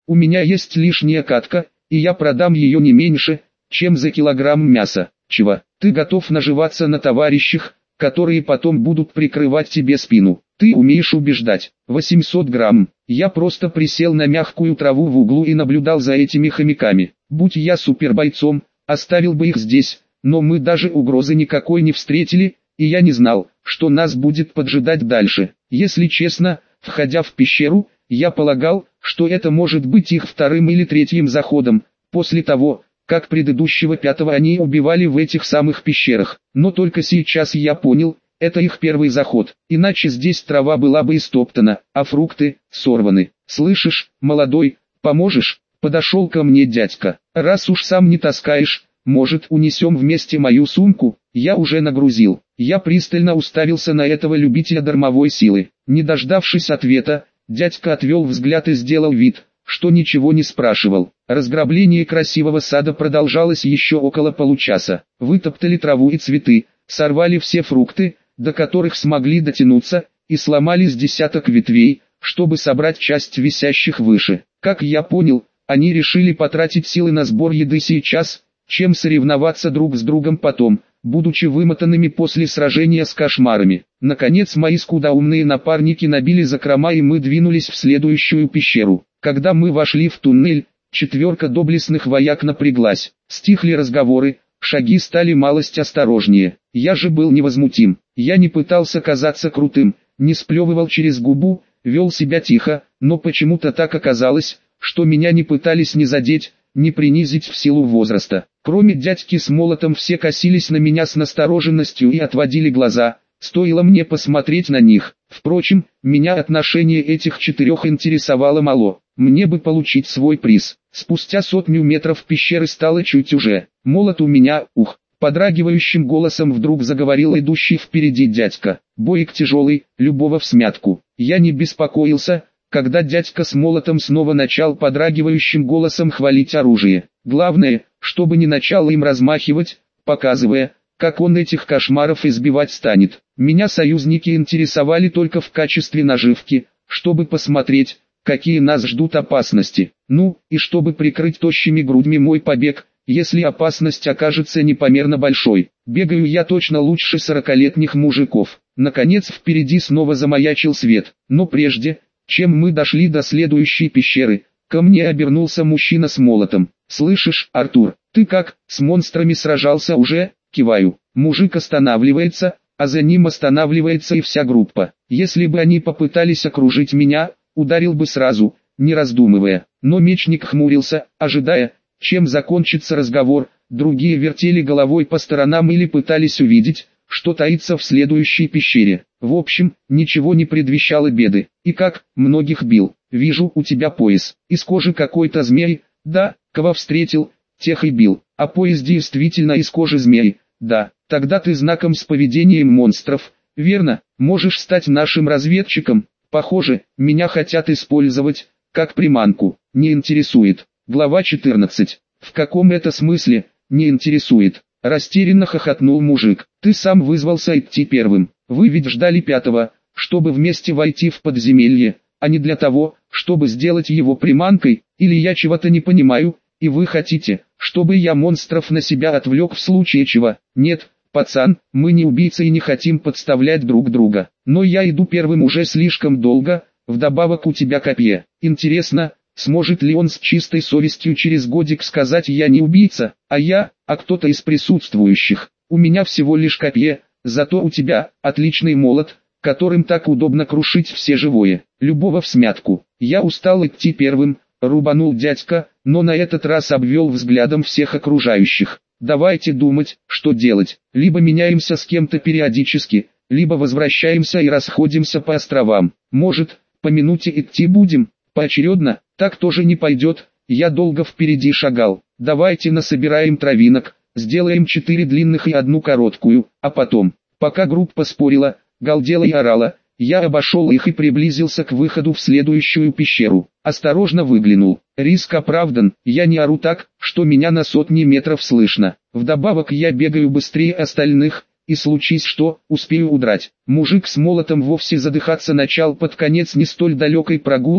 У меня есть лишняя катка, и я продам ее не меньше, чем за килограмм мяса. Чего? Ты готов наживаться на товарищах, которые потом будут прикрывать тебе спину. Ты умеешь убеждать. 800 грамм. Я просто присел на мягкую траву в углу и наблюдал за этими хомяками. Будь я супербойцом, оставил бы их здесь, но мы даже угрозы никакой не встретили, и я не знал, что нас будет поджидать дальше. Если честно, входя в пещеру, я полагал, что это может быть их вторым или третьим заходом, после того, как предыдущего пятого они убивали в этих самых пещерах. Но только сейчас я понял, это их первый заход, иначе здесь трава была бы истоптана, а фрукты сорваны. Слышишь, молодой, поможешь? Подошел ко мне дядька. Раз уж сам не таскаешь, может, унесем вместе мою сумку? Я уже нагрузил. Я пристально уставился на этого любителя дармовой силы. Не дождавшись ответа, дядька отвел взгляд и сделал вид, что ничего не спрашивал. Разграбление красивого сада продолжалось еще около получаса. Вытоптали траву и цветы, сорвали все фрукты, до которых смогли дотянуться, и сломали с десяток ветвей, чтобы собрать часть висящих выше. Как я понял, они решили потратить силы на сбор еды сейчас, чем соревноваться друг с другом потом, будучи вымотанными после сражения с кошмарами. Наконец мои скудоумные напарники набили закрома, и мы двинулись в следующую пещеру. Когда мы вошли в туннель, четверка доблестных вояк напряглась. Стихли разговоры, шаги стали малость осторожнее. Я же был невозмутим. Я не пытался казаться крутым, не сплевывал через губу, вел себя тихо, но почему-то так оказалось, что меня не пытались ни задеть, ни принизить в силу возраста. Кроме дядьки с молотом, все косились на меня с настороженностью и отводили глаза, стоило мне посмотреть на них. Впрочем, меня отношение этих четырех интересовало мало. Мне бы получить свой приз. Спустя 100 метров пещеры стало чуть уже. Молот у меня, ух! Подрагивающим голосом вдруг заговорил идущий впереди дядька. Боек тяжелый, любого всмятку. Я не беспокоился, когда дядька с молотом снова начал подрагивающим голосом хвалить оружие. Главное, чтобы не начал им размахивать, показывая, как он этих кошмаров избивать станет. Меня союзники интересовали только в качестве наживки, чтобы посмотреть, какие нас ждут опасности. Ну, и чтобы прикрыть тощими грудьми мой побег, если опасность окажется непомерно большой. Бегаю я точно лучше 40-летних мужиков. Наконец впереди снова замаячил свет, но прежде, чем мы дошли до следующей пещеры, ко мне обернулся мужчина с молотом. «Слышишь, Артур, ты как, с монстрами сражался уже?» Киваю. Мужик останавливается, а за ним останавливается и вся группа. Если бы они попытались окружить меня, ударил бы сразу, не раздумывая. Но мечник хмурился, ожидая, чем закончится разговор. Другие вертели головой по сторонам или пытались увидеть, что таится в следующей пещере. В общем, ничего не предвещало беды. И как, многих бил. Вижу, у тебя пояс. Из кожи какой-то змей. Да, кого встретил, тех и бил. А пояс действительно из кожи змей. Да, тогда ты знаком с поведением монстров, верно? Можешь стать нашим разведчиком. Похоже, меня хотят использовать, как приманку. Не интересует. Глава 14. В каком это смысле, не интересует? Растерянно хохотнул мужик. Ты сам вызвался идти первым. Вы ведь ждали пятого, чтобы вместе войти в подземелье, а не для того, чтобы сделать его приманкой, или я чего-то не понимаю, и вы хотите, чтобы я монстров на себя отвлек в случае чего? Нет, пацан, мы не убийцы и не хотим подставлять друг друга. Но я иду первым уже слишком долго, вдобавок у тебя копье. Интересно, сможет ли он с чистой совестью через годик сказать: я не убийца, а кто-то из присутствующих. У меня всего лишь копье, зато у тебя отличный молот, которым так удобно крушить все живое, любого всмятку. Я устал идти первым, рубанул дядька, но на этот раз обвел взглядом всех окружающих. Давайте думать, что делать. Либо меняемся с кем-то периодически, либо возвращаемся и расходимся по островам. Может, по минуте идти будем, поочередно? Так тоже не пойдет, я долго впереди шагал. Давайте насобираем травинок, сделаем 4 длинных и 1 короткую, а потом, пока группа спорила, галдела и орала, я обошел их и приблизился к выходу в следующую пещеру. Осторожно выглянул. Риск оправдан, я не ору так, что меня на сотни метров слышно. Вдобавок я бегаю быстрее остальных, и случись что, успею удрать. Мужик с молотом вовсе задыхаться начал под конец не столь далекой прогулки,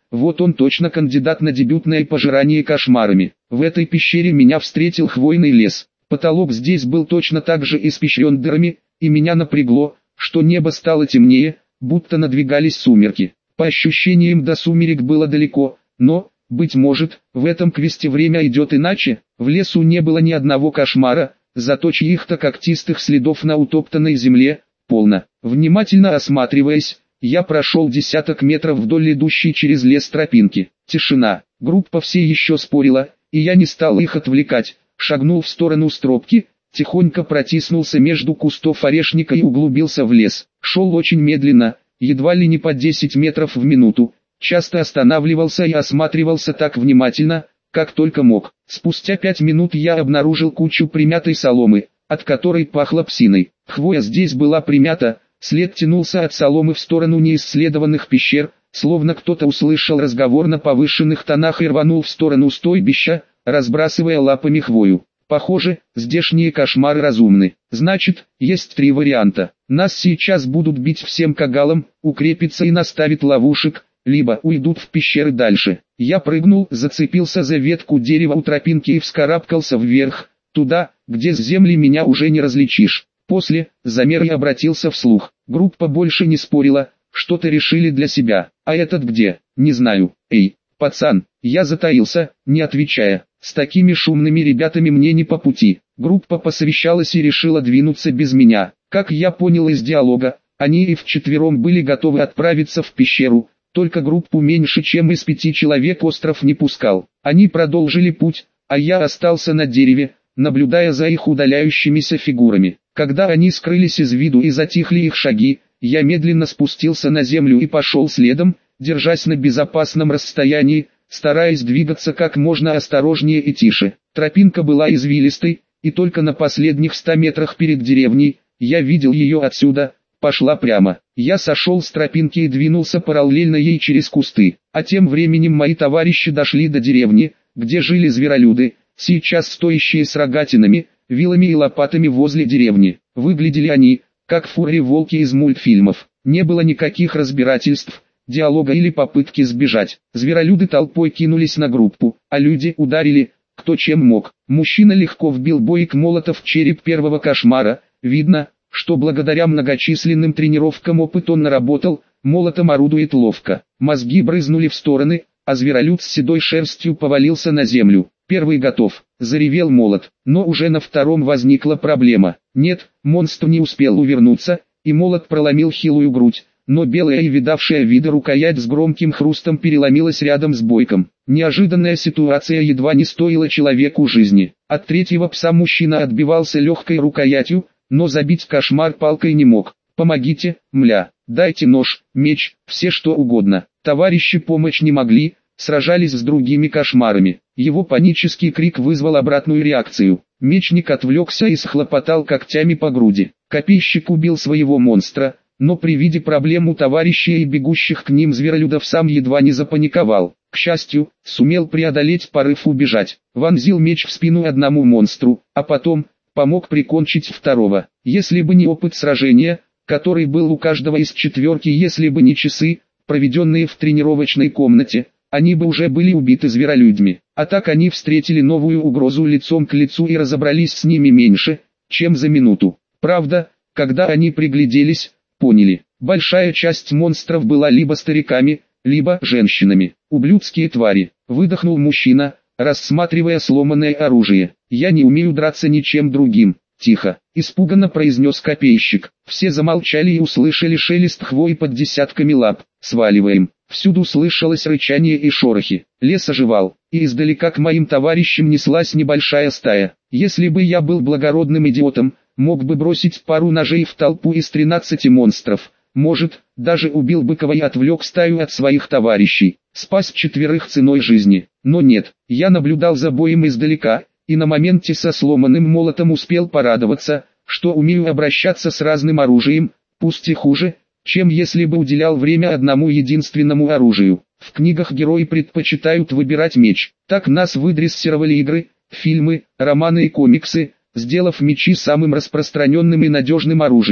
вот он точно кандидат на дебютное пожирание кошмарами. В этой пещере меня встретил хвойный лес. Потолок здесь был точно так же испещрен дырами, и меня напрягло, что небо стало темнее, будто надвигались сумерки. По ощущениям до сумерек было далеко, но, быть может, в этом квесте время идет иначе. В лесу не было ни одного кошмара, зато чьих-то когтистых следов на утоптанной земле полно. Внимательно осматриваясь, я прошел десяток метров вдоль идущей через лес тропинки. Тишина. Группа все еще спорила, и я не стал их отвлекать. Шагнул в сторону стропки, тихонько протиснулся между кустов орешника и углубился в лес. Шел очень медленно, едва ли не по 10 метров в минуту. Часто останавливался и осматривался так внимательно, как только мог. Спустя 5 минут я обнаружил кучу примятой соломы, от которой пахло псиной. Хвоя здесь была примята, след тянулся от соломы в сторону неисследованных пещер, словно кто-то услышал разговор на повышенных тонах и рванул в сторону стойбища, разбрасывая лапами хвою. Похоже, здешние кошмары разумны. Значит, есть 3 варианта. Нас сейчас будут бить всем кагалом, укрепиться и наставить ловушек, либо уйдут в пещеры дальше. Я прыгнул, зацепился за ветку дерева у тропинки и вскарабкался вверх, туда, где с земли меня уже не различишь. После, замер и обратился вслух. Группа больше не спорила, что-то решили для себя. А этот где? Не знаю. Эй, пацан, я затаился, не отвечая. С такими шумными ребятами мне не по пути. Группа посовещалась и решила двинуться без меня. Как я понял из диалога, они и вчетвером были готовы отправиться в пещеру, только группу меньше чем из 5 человек остров не пускал. Они продолжили путь, а я остался на дереве, наблюдая за их удаляющимися фигурами. Когда они скрылись из виду и затихли их шаги, я медленно спустился на землю и пошел следом, держась на безопасном расстоянии, стараясь двигаться как можно осторожнее и тише. Тропинка была извилистой, и только на последних 100 метрах перед деревней, я видел ее отсюда, пошла прямо. Я сошел с тропинки и двинулся параллельно ей через кусты. А тем временем мои товарищи дошли до деревни, где жили зверолюды, сейчас стоящие с рогатинами, вилами и лопатами возле деревни. Выглядели они, как фурри-волки из мультфильмов. Не было никаких разбирательств, диалога или попытки сбежать. Зверолюды толпой кинулись на группу, а люди ударили, кто чем мог. Мужчина легко вбил боек молота в череп первого кошмара. Видно, что благодаря многочисленным тренировкам опыт он наработал, молотом орудует ловко. Мозги брызнули в стороны, а зверолюд с седой шерстью повалился на землю. Первый готов, заревел молот, но уже на втором возникла проблема. Нет, монстр не успел увернуться, и молот проломил хилую грудь, но белая и видавшая виды рукоять с громким хрустом переломилась рядом с бойком. Неожиданная ситуация едва не стоила человеку жизни. От третьего пса мужчина отбивался легкой рукоятью, но забить кошмар палкой не мог. «Помогите, мля, дайте нож, меч, все что угодно». Товарищи помочь не могли, сражались с другими кошмарами. Его панический крик вызвал обратную реакцию. Мечник отвлекся и схлопотал когтями по груди. Копейщик убил своего монстра, но при виде проблем у товарищей и бегущих к ним зверолюдов сам едва не запаниковал. К счастью, сумел преодолеть порыв убежать. Вонзил меч в спину одному монстру, а потом помог прикончить второго. Если бы не опыт сражения, который был у каждого из четверки, если бы не часы, проведенные в тренировочной комнате, они бы уже были убиты зверолюдьми. А так они встретили новую угрозу лицом к лицу и разобрались с ними меньше, чем за минуту. Правда, когда они пригляделись, поняли, большая часть монстров была либо стариками, либо женщинами. Ублюдские твари, выдохнул мужчина, рассматривая сломанное оружие. Я не умею драться ничем другим. Тихо, испуганно произнес копейщик. Все замолчали и услышали шелест хвои под десятками лап. Сваливаем. Всюду слышалось рычание и шорохи. Лес оживал, и издалека к моим товарищам неслась небольшая стая. Если бы я был благородным идиотом, мог бы бросить пару ножей в толпу из 13 монстров. Может, даже убил быкова и отвлек стаю от своих товарищей. Спас 4 ценой жизни. Но нет, я наблюдал за боем издалека, и на моменте со сломанным молотом успел порадоваться, что умею обращаться с разным оружием, пусть и хуже, чем если бы уделял время одному единственному оружию. В книгах герои предпочитают выбирать меч. Так нас выдрессировали игры, фильмы, романы и комиксы, сделав мечи самым распространенным и надежным оружием.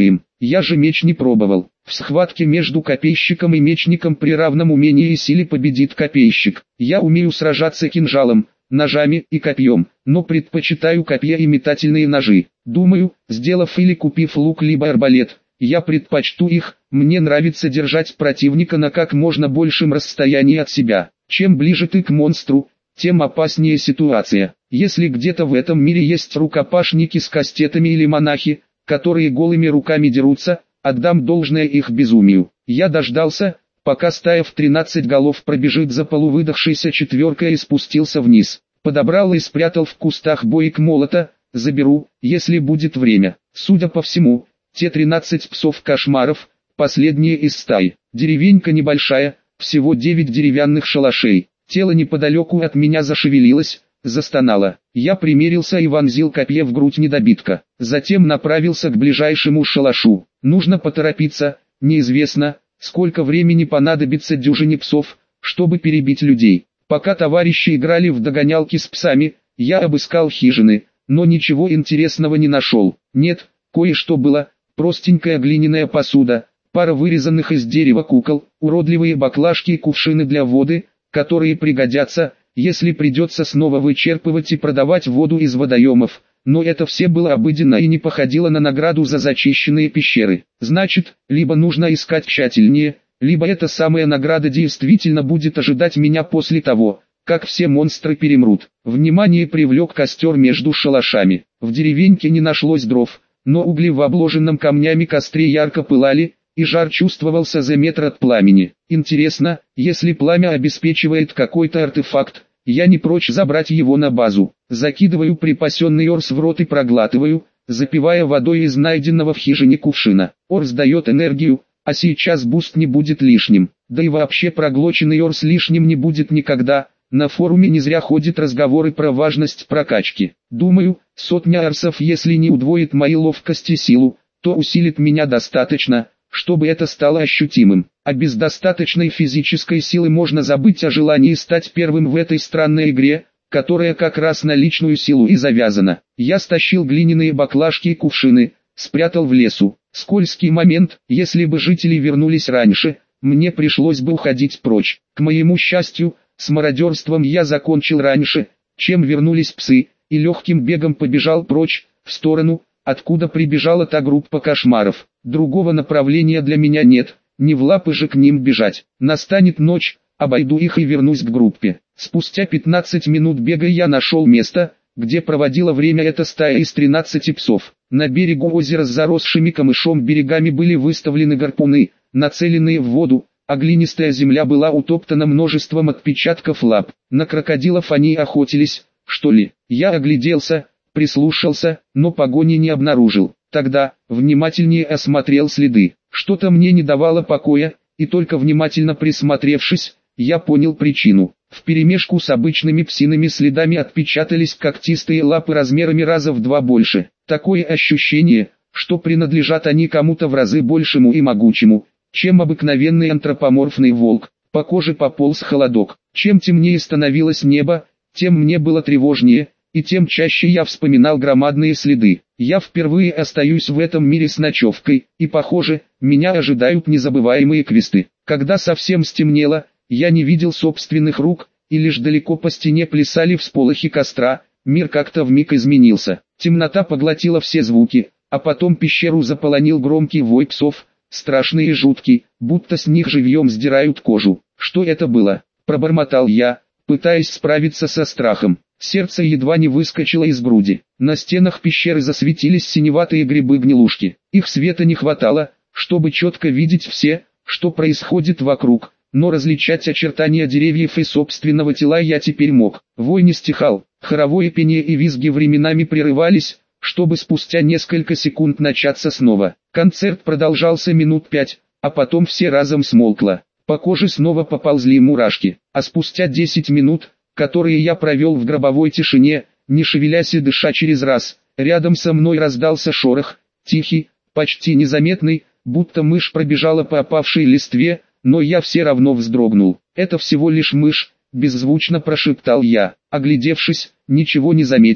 Я же меч не пробовал. В схватке между копейщиком и мечником при равном умении и силе победит копейщик. Я умею сражаться кинжалом, ножами и копьем, но предпочитаю копья и метательные ножи. Думаю, сделав или купив лук либо арбалет, я предпочту их. Мне нравится держать противника на как можно большем расстоянии от себя. Чем ближе ты к монстру, тем опаснее ситуация. Если где-то в этом мире есть рукопашники с кастетами или монахи, которые голыми руками дерутся, отдам должное их безумию. Я дождался, пока стая в 13 голов пробежит за полувыдохшейся четверкой и спустился вниз. Подобрал и спрятал в кустах боек молота, заберу, если будет время. Судя по всему, те 13 псов-кошмаров, последние из стаи. Деревенька небольшая, всего 9 деревянных шалашей. Тело неподалеку от меня зашевелилось, застонало. Я примерился и вонзил копье в грудь недобитка. Затем направился к ближайшему шалашу. Нужно поторопиться, неизвестно, сколько времени понадобится дюжине псов, чтобы перебить людей. Пока товарищи играли в догонялки с псами, я обыскал хижины, но ничего интересного не нашел. Нет, кое-что было: простенькая глиняная посуда, пара вырезанных из дерева кукол, уродливые баклажки и кувшины для воды, которые пригодятся, если придется снова вычерпывать и продавать воду из водоемов. Но это все было обыденно и не походило на награду за зачищенные пещеры. Значит, либо нужно искать тщательнее, либо эта самая награда действительно будет ожидать меня после того, как все монстры перемрут. Внимание привлек костер между шалашами. В деревеньке не нашлось дров, но угли в обложенном камнями костре ярко пылали, и жар чувствовался за метр от пламени. Интересно, если пламя обеспечивает какой-то артефакт, я не прочь забрать его на базу. Закидываю припасенный орс в рот и проглатываю, запивая водой из найденного в хижине кувшина. Орс дает энергию, а сейчас буст не будет лишним. Да и вообще проглоченный орс лишним не будет никогда. На форуме не зря ходят разговоры про важность прокачки. Думаю, 100 орсов, если не удвоит мои ловкость и силу, то усилит меня достаточно, чтобы это стало ощутимым. А без достаточной физической силы можно забыть о желании стать первым в этой странной игре, которая как раз на личную силу и завязана. Я стащил глиняные баклажки и кувшины, спрятал в лесу. Скользкий момент: если бы жители вернулись раньше, мне пришлось бы уходить прочь. К моему счастью, с мародерством я закончил раньше, чем вернулись псы, и легким бегом побежал прочь, в сторону, откуда прибежала та группа кошмаров. Другого направления для меня нет, не в лапы же к ним бежать. Настанет ночь, обойду их и вернусь к группе. Спустя 15 минут бега я нашел место, где проводила время эта стая из 13 псов. На берегу озера с заросшими камышом берегами были выставлены гарпуны, нацеленные в воду, а глинистая земля была утоптана множеством отпечатков лап. На крокодилов они охотились, что ли? Я огляделся, прислушался, но погони не обнаружил. Тогда, внимательнее осмотрел следы. Что-то мне не давало покоя, и только внимательно присмотревшись, я понял причину. Вперемешку с обычными псиными следами отпечатались когтистые лапы размерами раза в 2 больше. Такое ощущение, что принадлежат они кому-то в разы большему и могучему, чем обыкновенный антропоморфный волк. По коже пополз холодок. Чем темнее становилось небо, тем мне было тревожнее, и тем чаще я вспоминал громадные следы. Я впервые остаюсь в этом мире с ночевкой, и похоже, меня ожидают незабываемые квесты. Когда совсем стемнело, я не видел собственных рук, и лишь далеко по стене плясали всполохи костра. Мир как-то вмиг изменился. Темнота поглотила все звуки, а потом пещеру заполонил громкий вой псов, страшный и жуткий, будто с них живьем сдирают кожу. Что это было? Пробормотал я, пытаясь справиться со страхом. Сердце едва не выскочило из груди. На стенах пещеры засветились синеватые грибы-гнилушки. Их света не хватало, чтобы четко видеть все, что происходит вокруг, но различать очертания деревьев и собственного тела я теперь мог. Вой не стихал, хоровое пение и визги временами прерывались, чтобы спустя несколько секунд начаться снова. Концерт продолжался минут 5, а потом все разом смолкло. По коже снова поползли мурашки, а спустя 10 минут, которые я провел в гробовой тишине, не шевелясь и дыша через раз, рядом со мной раздался шорох, тихий, почти незаметный, будто мышь пробежала по опавшей листве, но я все равно вздрогнул. «Это всего лишь мышь», — беззвучно прошептал я. Оглядевшись, ничего не заметил,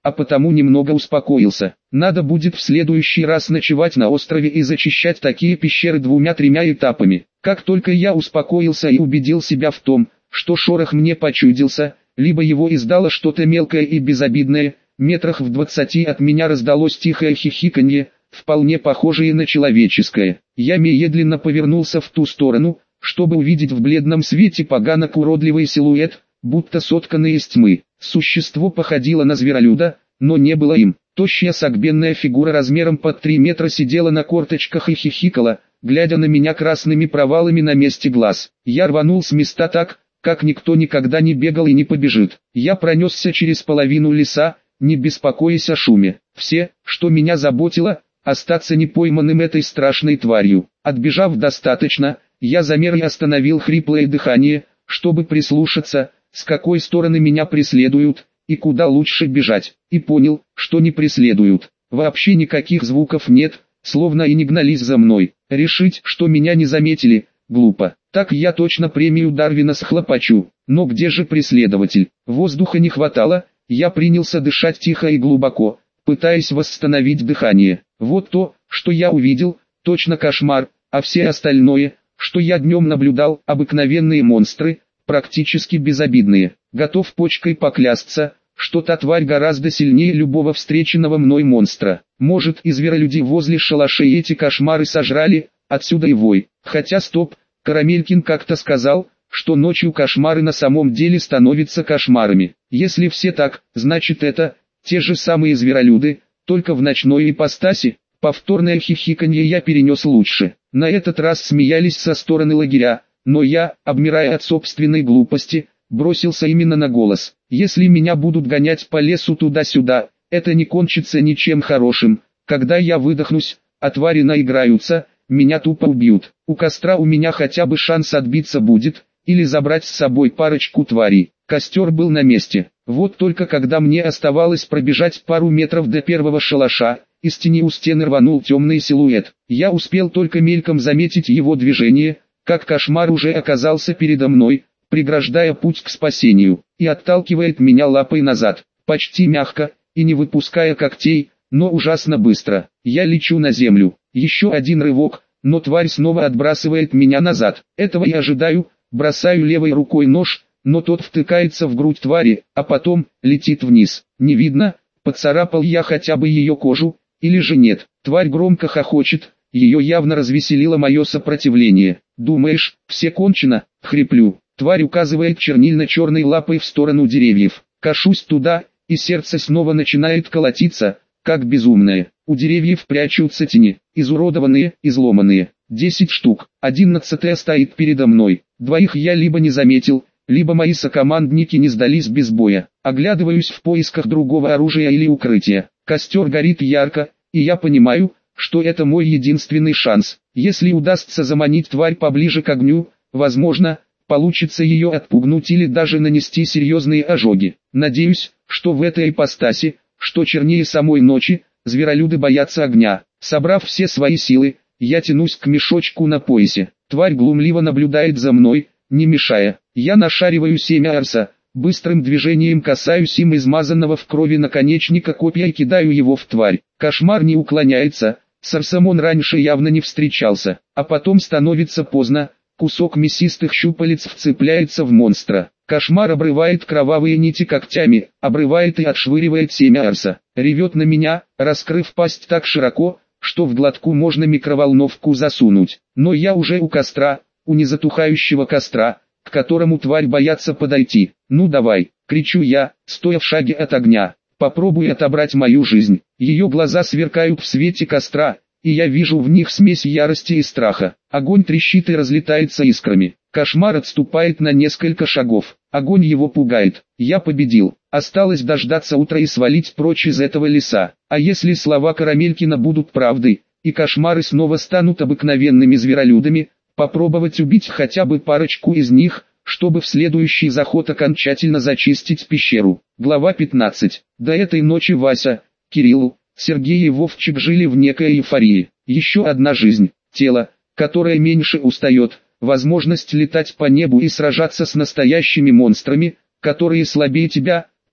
а потому немного успокоился. Надо будет в следующий раз ночевать на острове и зачищать такие пещеры 2-3 этапами. Как только я успокоился и убедил себя в том, что шорох мне почудился, либо его издало что-то мелкое и безобидное, метрах в 20 от меня раздалось тихое хихиканье, вполне похожее на человеческое. Я медленно повернулся в ту сторону, чтобы увидеть в бледном свете поганок уродливый силуэт, будто сотканный из тьмы. Существо походило на зверолюда, но не было им. Тощая согбенная фигура размером под 3 метра сидела на корточках и хихикала, глядя на меня красными провалами на месте глаз. Я рванул с места так, как никто никогда не бегал и не побежит. Я пронесся через половину леса, не беспокоясь о шуме. Все, что меня заботило, остаться непойманным этой страшной тварью. Отбежав достаточно, я замер и остановил хриплое дыхание, чтобы прислушаться, с какой стороны меня преследуют, и куда лучше бежать. И понял, что не преследуют. Вообще никаких звуков нет, словно и не гнались за мной. Решить, что меня не заметили, глупо. Так я точно премию Дарвина схлопочу. Но где же преследователь? Воздуха не хватало, я принялся дышать тихо и глубоко, пытаясь восстановить дыхание. Вот то, что я увидел, точно кошмар, а все остальное, что я днем наблюдал, обыкновенные монстры, практически безобидные. Готов почкой поклясться, что та тварь гораздо сильнее любого встреченного мной монстра. Может, и зверолюди возле шалашей эти кошмары сожрали, отсюда и вой. Хотя стоп, Карамелькин как-то сказал, что ночью кошмары на самом деле становятся кошмарами. Если все так, значит это, те же самые зверолюды, только в ночной ипостаси. Повторное хихиканье я перенес лучше. На этот раз смеялись со стороны лагеря, но я, обмирая от собственной глупости, бросился именно на голос. Если меня будут гонять по лесу туда-сюда, это не кончится ничем хорошим. Когда я выдохнусь, а твари наиграются, меня тупо убьют. У костра у меня хотя бы шанс отбиться будет, или забрать с собой парочку тварей. Костер был на месте. Вот только когда мне оставалось пробежать пару метров до первого шалаша, из тени у стены рванул темный силуэт. Я успел только мельком заметить его движение, как кошмар уже оказался передо мной, преграждая путь к спасению, и отталкивает меня лапой назад, почти мягко, и не выпуская когтей, но ужасно быстро. Я лечу на землю. Еще один рывок, но тварь снова отбрасывает меня назад. Этого и ожидаю, бросаю левой рукой нож, но тот втыкается в грудь твари, а потом летит вниз. Не видно, поцарапал я хотя бы ее кожу, или же нет. Тварь громко хохочет, ее явно развеселило мое сопротивление. «Думаешь, все кончено?» — хриплю. Тварь указывает чернильно-черной лапой в сторону деревьев. Кашусь туда, и сердце снова начинает колотиться, как безумное. У деревьев прячутся тени, изуродованные, изломанные. 10 штук, 11-я стоит передо мной. Двоих я либо не заметил, либо мои сокомандники не сдались без боя. Оглядываюсь в поисках другого оружия или укрытия. Костер горит ярко, и я понимаю, что это мой единственный шанс. Если удастся заманить тварь поближе к огню, возможно, получится ее отпугнуть или даже нанести серьезные ожоги. Надеюсь, что в этой ипостаси, что чернее самой ночи, зверолюды боятся огня. Собрав все свои силы, я тянусь к мешочку на поясе. Тварь глумливо наблюдает за мной, не мешая. Я нашариваю семя арса, быстрым движением касаюсь им измазанного в крови наконечника копья и кидаю его в тварь. Кошмар не уклоняется, с арсом он раньше явно не встречался, а потом становится поздно, кусок мясистых щупалец вцепляется в монстра. Кошмар обрывает кровавые нити когтями, обрывает и отшвыривает семя арса. Ревет на меня, раскрыв пасть так широко, что в глотку можно микроволновку засунуть. Но я уже у костра, у незатухающего костра, к которому тварь боится подойти. «Ну давай!» — кричу я, стоя в шаге от огня. «Попробуй отобрать мою жизнь». Ее глаза сверкают в свете костра, и я вижу в них смесь ярости и страха. Огонь трещит и разлетается искрами. Кошмар отступает на несколько шагов. Огонь его пугает. Я победил. Осталось дождаться утра и свалить прочь из этого леса. А если слова Карамелькина будут правдой, и кошмары снова станут обыкновенными зверолюдами, попробовать убить хотя бы парочку из них, чтобы в следующий заход окончательно зачистить пещеру. Глава 15. До этой ночи Вася, Кирилл, Сергей и Вовчик жили в некой эйфории. Еще одна жизнь, тело, которое меньше устает, возможность летать по небу и сражаться с настоящими монстрами, которые слабее тебя,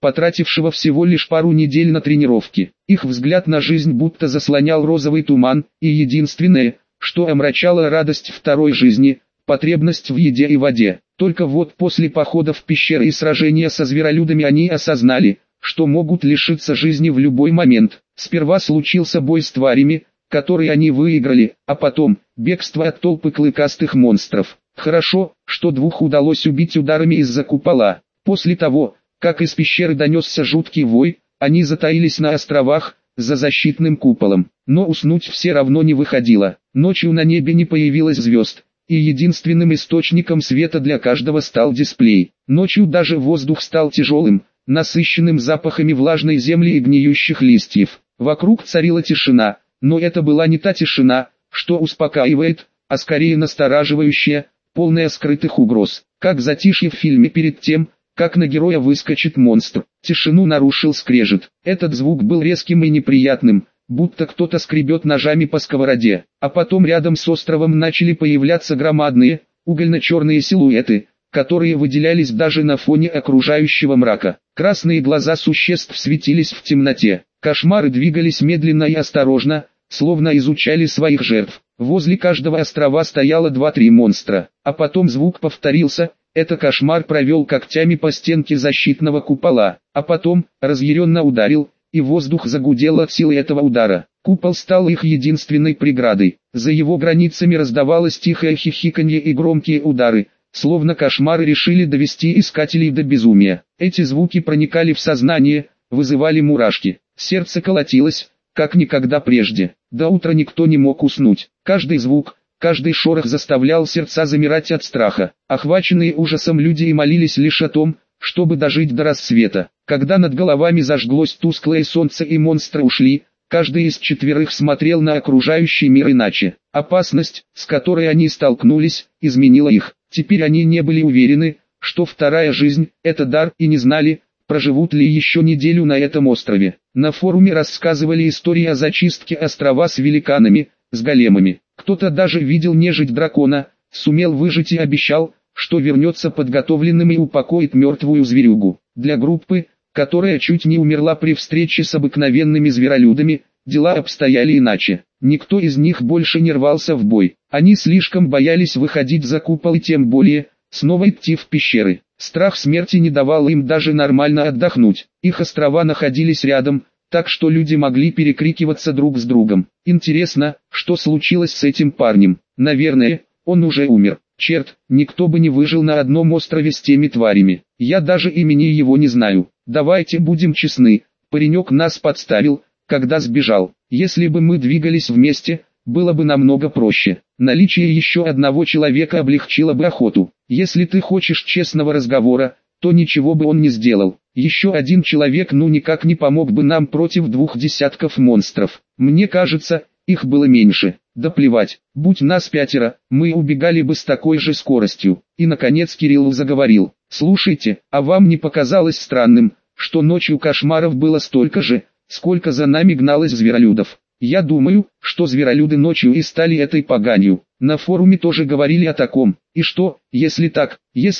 потратившего всего лишь пару недель на тренировки. Их взгляд на жизнь будто заслонял розовый туман, и единственное, что омрачало радость второй жизни – потребность в еде и воде. Только вот после похода в пещеры и сражения со зверолюдами они осознали, что могут лишиться жизни в любой момент. Сперва случился бой с тварями, который они выиграли, а потом бегство от толпы клыкастых монстров. Хорошо, что двух удалось убить ударами из-за купола. После того, как из пещеры донесся жуткий вой, они затаились на островах, за защитным куполом. Но уснуть все равно не выходило. Ночью на небе не появилось звезд, и единственным источником света для каждого стал дисплей. Ночью даже воздух стал тяжелым, насыщенным запахами влажной земли и гниющих листьев. Вокруг царила тишина, но это была не та тишина, что успокаивает, а скорее настораживающая, полная скрытых угроз. Как затишье в фильме перед тем, как на героя выскочит монстр. Тишину нарушил скрежет. Этот звук был резким и неприятным, будто кто-то скребет ножами по сковороде. А потом рядом с островом начали появляться громадные, угольно-черные силуэты, которые выделялись даже на фоне окружающего мрака. Красные глаза существ светились в темноте. Кошмары двигались медленно и осторожно, словно изучали своих жертв. Возле каждого острова стояло 2-3 монстра. А потом звук повторился. Это кошмар провел когтями по стенке защитного купола, а потом разъяренно ударил, и воздух загудел от силы этого удара. Купол стал их единственной преградой. За его границами раздавалось тихое хихиканье и громкие удары, словно кошмары решили довести искателей до безумия. Эти звуки проникали в сознание, вызывали мурашки. Сердце колотилось, как никогда прежде. До утра никто не мог уснуть. Каждый звук, каждый шорох заставлял сердца замирать от страха. Охваченные ужасом люди и молились лишь о том, чтобы дожить до рассвета. Когда над головами зажглось тусклое солнце и монстры ушли, каждый из четверых смотрел на окружающий мир иначе. Опасность, с которой они столкнулись, изменила их. Теперь они не были уверены, что вторая жизнь – это дар, и не знали, проживут ли еще неделю на этом острове. На форуме рассказывали истории о зачистке острова с великанами, с големами. Кто-то даже видел нежить дракона, сумел выжить и обещал, что вернется подготовленным и упокоит мертвую зверюгу. Для группы, которая чуть не умерла при встрече с обыкновенными зверолюдами, дела обстояли иначе. Никто из них больше не рвался в бой. Они слишком боялись выходить за купол и тем более, снова идти в пещеры. Страх смерти не давал им даже нормально отдохнуть. Их острова находились рядом, так что люди могли перекрикиваться друг с другом. Интересно, что случилось с этим парнем? Наверное, он уже умер. Черт, никто бы не выжил на одном острове с теми тварями. Я даже имени его не знаю. Давайте будем честны, паренек нас подставил, когда сбежал. Если бы мы двигались вместе, было бы намного проще. Наличие еще одного человека облегчило бы охоту. Если ты хочешь честного разговора, то ничего бы он не сделал. Еще один человек никак не помог бы нам против 2 десятков монстров. Мне кажется, их было меньше. Да плевать, будь нас 5, мы убегали бы с такой же скоростью. И наконец Кирилл заговорил. Слушайте, а вам не показалось странным, что ночью кошмаров было столько же, сколько за нами гналось зверолюдов? Я думаю, что зверолюды ночью и стали этой поганью. На форуме тоже говорили о таком. И что, если так,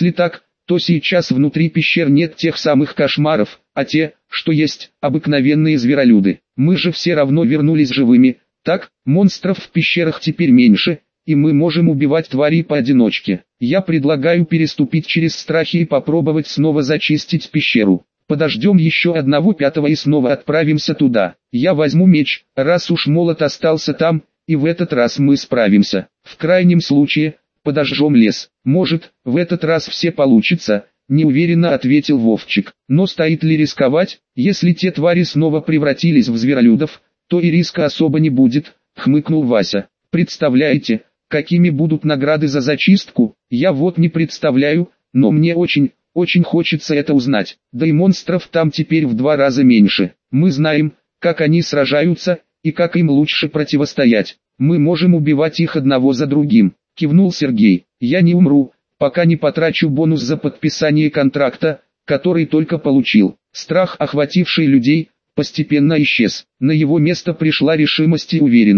то сейчас внутри пещер нет тех самых кошмаров, а те, что есть, обыкновенные зверолюды. Мы же все равно вернулись живыми. Так, монстров в пещерах теперь меньше, и мы можем убивать тварей поодиночке. Я предлагаю переступить через страхи и попробовать снова зачистить пещеру. Подождем еще 1/5 и снова отправимся туда. Я возьму меч, раз уж молот остался там, и в этот раз мы справимся. В крайнем случае, подожжем лес. Может, в этот раз все получится, неуверенно ответил Вовчик. Но стоит ли рисковать? Если те твари снова превратились в зверолюдов, то и риска особо не будет, хмыкнул Вася. Представляете, какими будут награды за зачистку? Я вот не представляю, но мне очень хочется это узнать. Да и монстров там теперь в 2 раза меньше. Мы знаем, как они сражаются, и как им лучше противостоять. Мы можем убивать их одного за другим, кивнул Сергей. Я не умру, пока не потрачу бонус за подписание контракта, который только получил. Страх, охвативший людей, постепенно исчез. На его место пришла решимость и уверенность.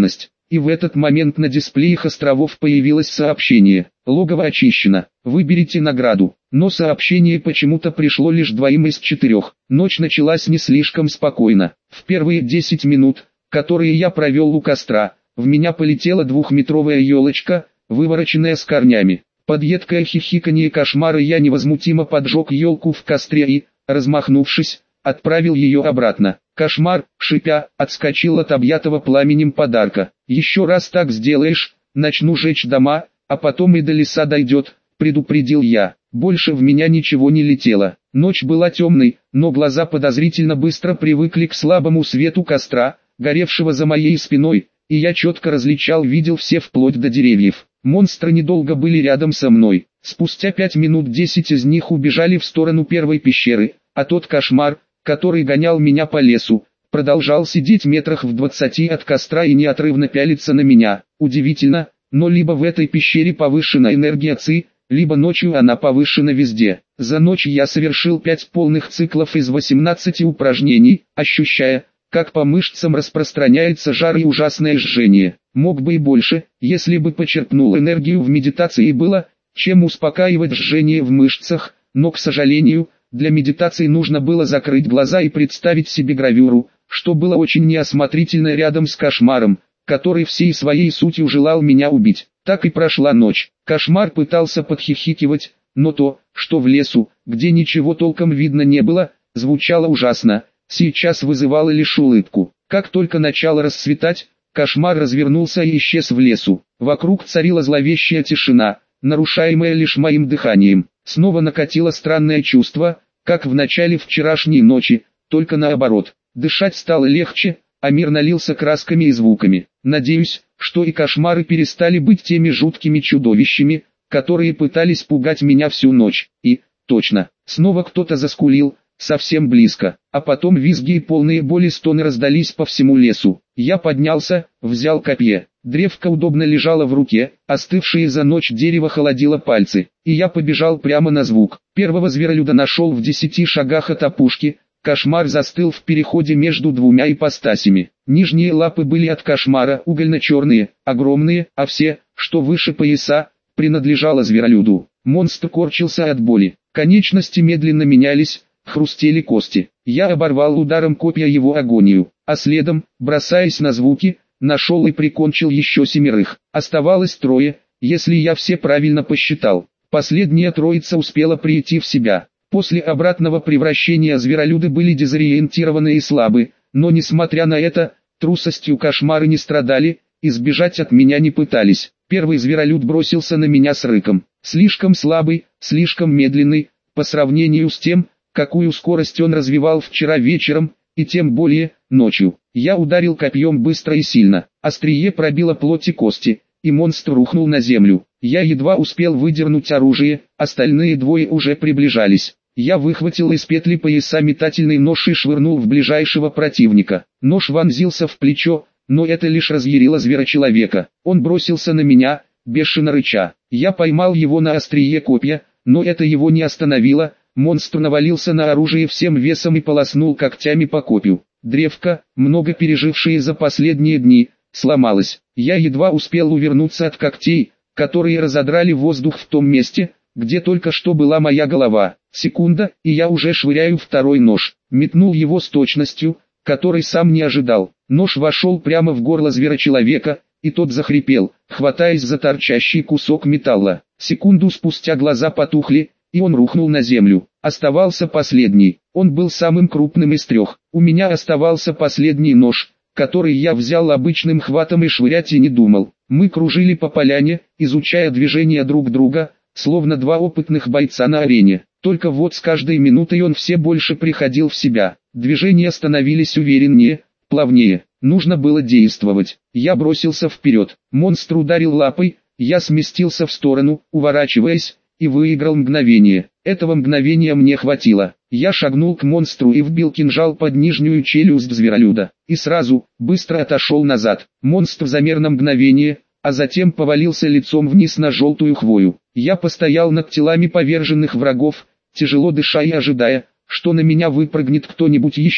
и в этот момент на дисплеях островов появилось сообщение: «Логово очищено, выберите награду». Но сообщение почему-то пришло лишь 2 из 4. Ночь началась не слишком спокойно. В первые 10 минут, которые я провел у костра, в меня полетела 2-метровая елочка, вывороченная с корнями. Под едкое хихиканье кошмара я невозмутимо поджег елку в костре и, размахнувшись, отправил ее обратно. Кошмар, шипя, отскочил от объятого пламенем подарка. «Еще раз так сделаешь, начну жечь дома, а потом и до леса дойдет», — предупредил я. Больше в меня ничего не летело. Ночь была темной, но глаза подозрительно быстро привыкли к слабому свету костра, горевшего за моей спиной, и я четко видел все вплоть до деревьев. Монстры недолго были рядом со мной. Спустя 5 минут 10 из них убежали в сторону первой пещеры, а тот кошмар, который гонял меня по лесу, продолжал сидеть метрах в 20 от костра и неотрывно пялиться на меня. Удивительно, но либо в этой пещере повышена энергия ЦИ, либо ночью она повышена везде. За ночь я совершил 5 полных циклов из 18 упражнений, ощущая, как по мышцам распространяется жар и ужасное жжение. Мог бы и больше, если бы почерпнул энергию в медитации и было, чем успокаивать жжение в мышцах, но, к сожалению, для медитации нужно было закрыть глаза и представить себе гравюру, что было очень неосмотрительно рядом с кошмаром, который всей своей сутью желал меня убить. Так и прошла ночь. Кошмар пытался подхихикивать, но то, что в лесу, где ничего толком видно не было, звучало ужасно, сейчас вызывало лишь улыбку. Как только начало расцветать, кошмар развернулся и исчез в лесу. Вокруг царила зловещая тишина, нарушаемая лишь моим дыханием. Снова накатило странное чувство, как в начале вчерашней ночи, только наоборот. Дышать стало легче, а мир налился красками и звуками. Надеюсь, что и кошмары перестали быть теми жуткими чудовищами, которые пытались пугать меня всю ночь. И, точно, снова кто-то заскулил, совсем близко, а потом визги и полные боли стоны раздались по всему лесу. Я поднялся, взял копье. Древко удобно лежало в руке, остывшее за ночь дерево холодило пальцы, и я побежал прямо на звук. Первого зверолюда нашел в 10 шагах от опушки. Кошмар застыл в переходе между двумя ипостасями. Нижние лапы были от кошмара угольно-черные, огромные, а все, что выше пояса, принадлежало зверолюду. Монстр корчился от боли. Конечности медленно менялись, хрустели кости. Я оборвал ударом копья его агонию, а следом, бросаясь на звуки, нашел и прикончил еще 7. Оставалось 3, если я все правильно посчитал. Последняя троица успела прийти в себя. После обратного превращения зверолюды были дезориентированы и слабы, но несмотря на это, трусостью кошмары не страдали, и сбежать от меня не пытались. Первый зверолюд бросился на меня с рыком. Слишком слабый, слишком медленный, по сравнению с тем, какую скорость он развивал вчера вечером, и тем более, ночью. Я ударил копьем быстро и сильно, острие пробило плоть и кости, и монстр рухнул на землю. Я едва успел выдернуть оружие, остальные 2 уже приближались. Я выхватил из петли пояса метательный нож и швырнул в ближайшего противника. Нож вонзился в плечо, но это лишь разъярило зверочеловека. Он бросился на меня, бешено рыча. Я поймал его на острие копья, но это его не остановило. Монстр навалился на оружие всем весом и полоснул когтями по копью. Древко, много пережившее за последние дни, сломалось. Я едва успел увернуться от когтей, которые разодрали воздух в том месте, где только что была моя голова. Секунда, и я уже швыряю 2 нож. Метнул его с точностью, которой сам не ожидал. Нож вошел прямо в горло зверочеловека, и тот захрипел, хватаясь за торчащий кусок металла. Секунду спустя глаза потухли, и он рухнул на землю. Оставался последний. Он был самым крупным из 3. У меня оставался последний нож, который я взял обычным хватом и швырять и не думал. Мы кружили по поляне, изучая движения друг друга, словно 2 опытных бойца на арене. Только вот с каждой минутой он все больше приходил в себя. Движения становились увереннее, плавнее. Нужно было действовать. Я бросился вперед. Монстр ударил лапой, я сместился в сторону, уворачиваясь, и выиграл мгновение. Этого мгновения мне хватило. Я шагнул к монстру и вбил кинжал под нижнюю челюсть зверолюда. И сразу, быстро отошел назад. Монстр замер на мгновение, а затем повалился лицом вниз на желтую хвою. Я постоял над телами поверженных врагов, тяжело дыша и ожидая, что на меня выпрыгнет кто-нибудь еще,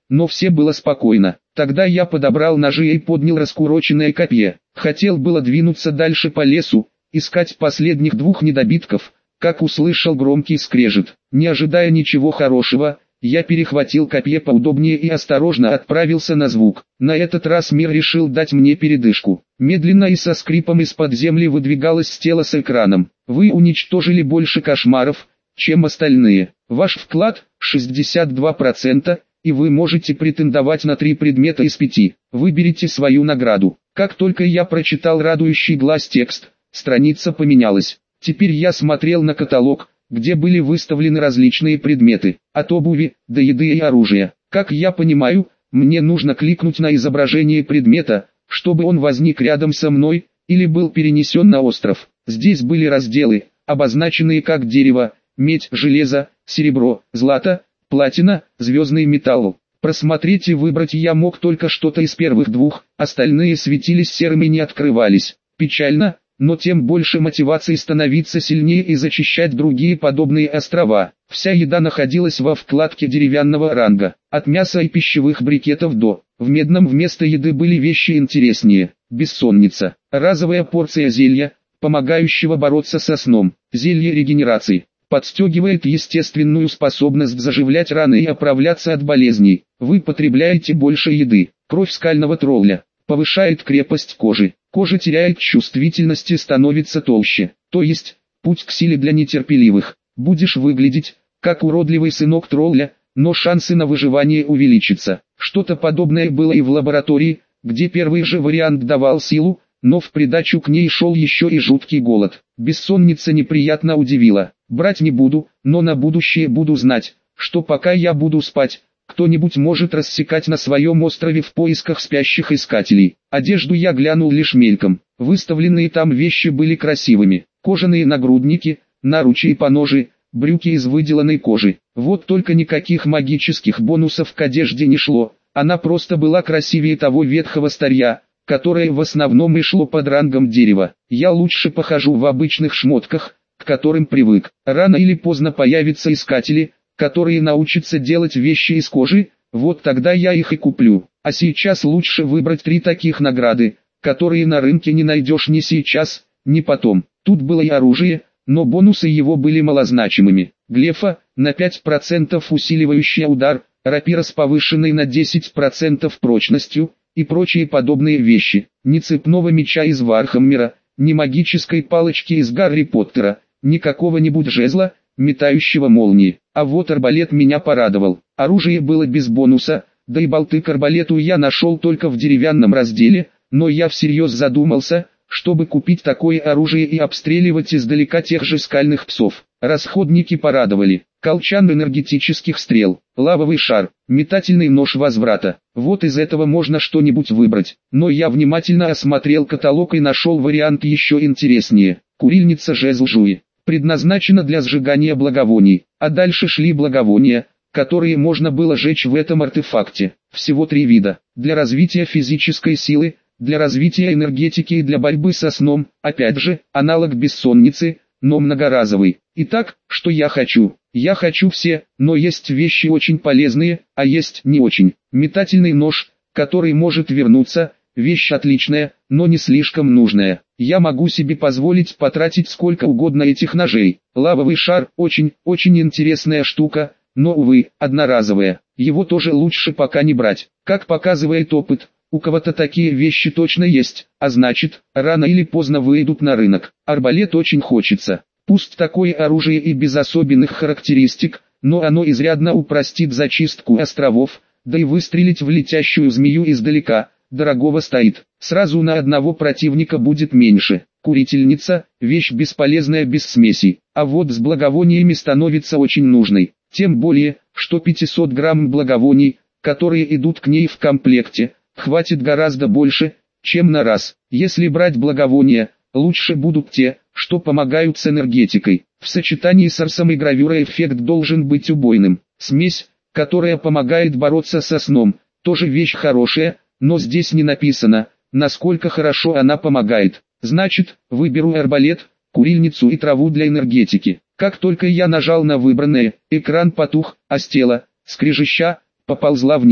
но все было спокойно. Тогда я подобрал ножи и поднял раскуроченное копье. Хотел было двинуться дальше по лесу, искать последних двух недобитков, как услышал громкий скрежет. Не ожидая ничего хорошего, я перехватил копье поудобнее и осторожно отправился на звук. На этот раз мир решил дать мне передышку. Медленно и со скрипом из-под земли выдвигалось тело с экраном. Вы уничтожили больше кошмаров, чем остальные. Ваш вклад – 62%, и вы можете претендовать на 3 предмета из 5. Выберите свою награду. Как только я прочитал радующий глаз текст, страница поменялась. Теперь я смотрел на каталог, где были выставлены различные предметы, от обуви до еды и оружия. Как я понимаю, мне нужно кликнуть на изображение предмета, чтобы он возник рядом со мной, или был перенесен на остров. Здесь были разделы, обозначенные как дерево, медь, железо, серебро, злато, платина, звездный металл. Просмотреть и выбрать я мог только что-то из первых двух, остальные светились серыми и не открывались. Печально, но тем больше мотивации становиться сильнее и зачищать другие подобные острова. Вся еда находилась во вкладке деревянного ранга, от мяса и пищевых брикетов до. В медном вместо еды были вещи интереснее. Бессонница, разовая порция зелья, помогающего бороться со сном, зелье регенерации. Подстегивает естественную способность заживлять раны и оправляться от болезней. Вы потребляете больше еды. Кровь скального тролля повышает крепость кожи. Кожа теряет чувствительность и становится толще. То есть, путь к силе для нетерпеливых. Будешь выглядеть, как уродливый сынок тролля, но шансы на выживание увеличатся. Что-то подобное было и в лаборатории, где первый же вариант давал силу, но в придачу к ней шел еще и жуткий голод. Бессонница неприятно удивила. Брать не буду, но на будущее буду знать, что пока я буду спать, кто-нибудь может рассекать на своем острове в поисках спящих искателей. Одежду я глянул лишь мельком. Выставленные там вещи были красивыми. Кожаные нагрудники, наручи и поножи, брюки из выделанной кожи. Вот только никаких магических бонусов к одежде не шло. Она просто была красивее того ветхого старья, которое в основном и шло под рангом дерева. Я лучше похожу в обычных шмотках, к которым привык. Рано или поздно появятся искатели, которые научатся делать вещи из кожи, вот тогда я их и куплю. А сейчас лучше выбрать 3 таких награды, которые на рынке не найдешь ни сейчас, ни потом. Тут было и оружие, но бонусы его были малозначимыми. Глефа, на 5% усиливающая удар, рапира с повышенной на 10% прочностью, и прочие подобные вещи. Ни цепного меча из Вархаммера, ни магической палочки из Гарри Поттера, ни какого-нибудь жезла, метающего молнии. А вот арбалет меня порадовал. Оружие было без бонуса, да и болты к арбалету я нашел только в деревянном разделе, но я всерьез задумался, чтобы купить такое оружие и обстреливать издалека тех же скальных псов. Расходники порадовали. Колчан энергетических стрел, лавовый шар, метательный нож возврата. Вот из этого можно что-нибудь выбрать. Но я внимательно осмотрел каталог и нашел вариант еще интереснее. Курильница жезл Жуи. Предназначена для сжигания благовоний. А дальше шли благовония, которые можно было жечь в этом артефакте. Всего 3 вида. Для развития физической силы, для развития энергетики и для борьбы со сном. Опять же, аналог бессонницы, но многоразовый. Итак, что я хочу? Я хочу все, но есть вещи очень полезные, а есть не очень. Метательный нож, который может вернуться, вещь отличная, но не слишком нужная. Я могу себе позволить потратить сколько угодно этих ножей. Лавовый шар очень интересная штука, но увы, одноразовая. Его тоже лучше пока не брать. Как показывает опыт, у кого-то такие вещи точно есть, а значит, рано или поздно выйдут на рынок. Арбалет очень хочется. Пусть такое оружие и без особенных характеристик, но оно изрядно упростит зачистку островов, да и выстрелить в летящую змею издалека дорогого стоит. Сразу на одного противника будет меньше. Курительница – вещь бесполезная без смесей, а вот с благовониями становится очень нужной. Тем более, что 500 грамм благовоний, которые идут к ней в комплекте, хватит гораздо больше, чем на раз. Если брать благовония, лучше будут те, что помогают с энергетикой. В сочетании с арсом и гравюрой эффект должен быть убойным. Смесь, которая помогает бороться со сном, тоже вещь хорошая, но здесь не написано, насколько хорошо она помогает. Значит, выберу арбалет, курильницу и траву для энергетики. Как только я нажал на выбранное, экран потух, а с тела, скрежеща, поползла вниз.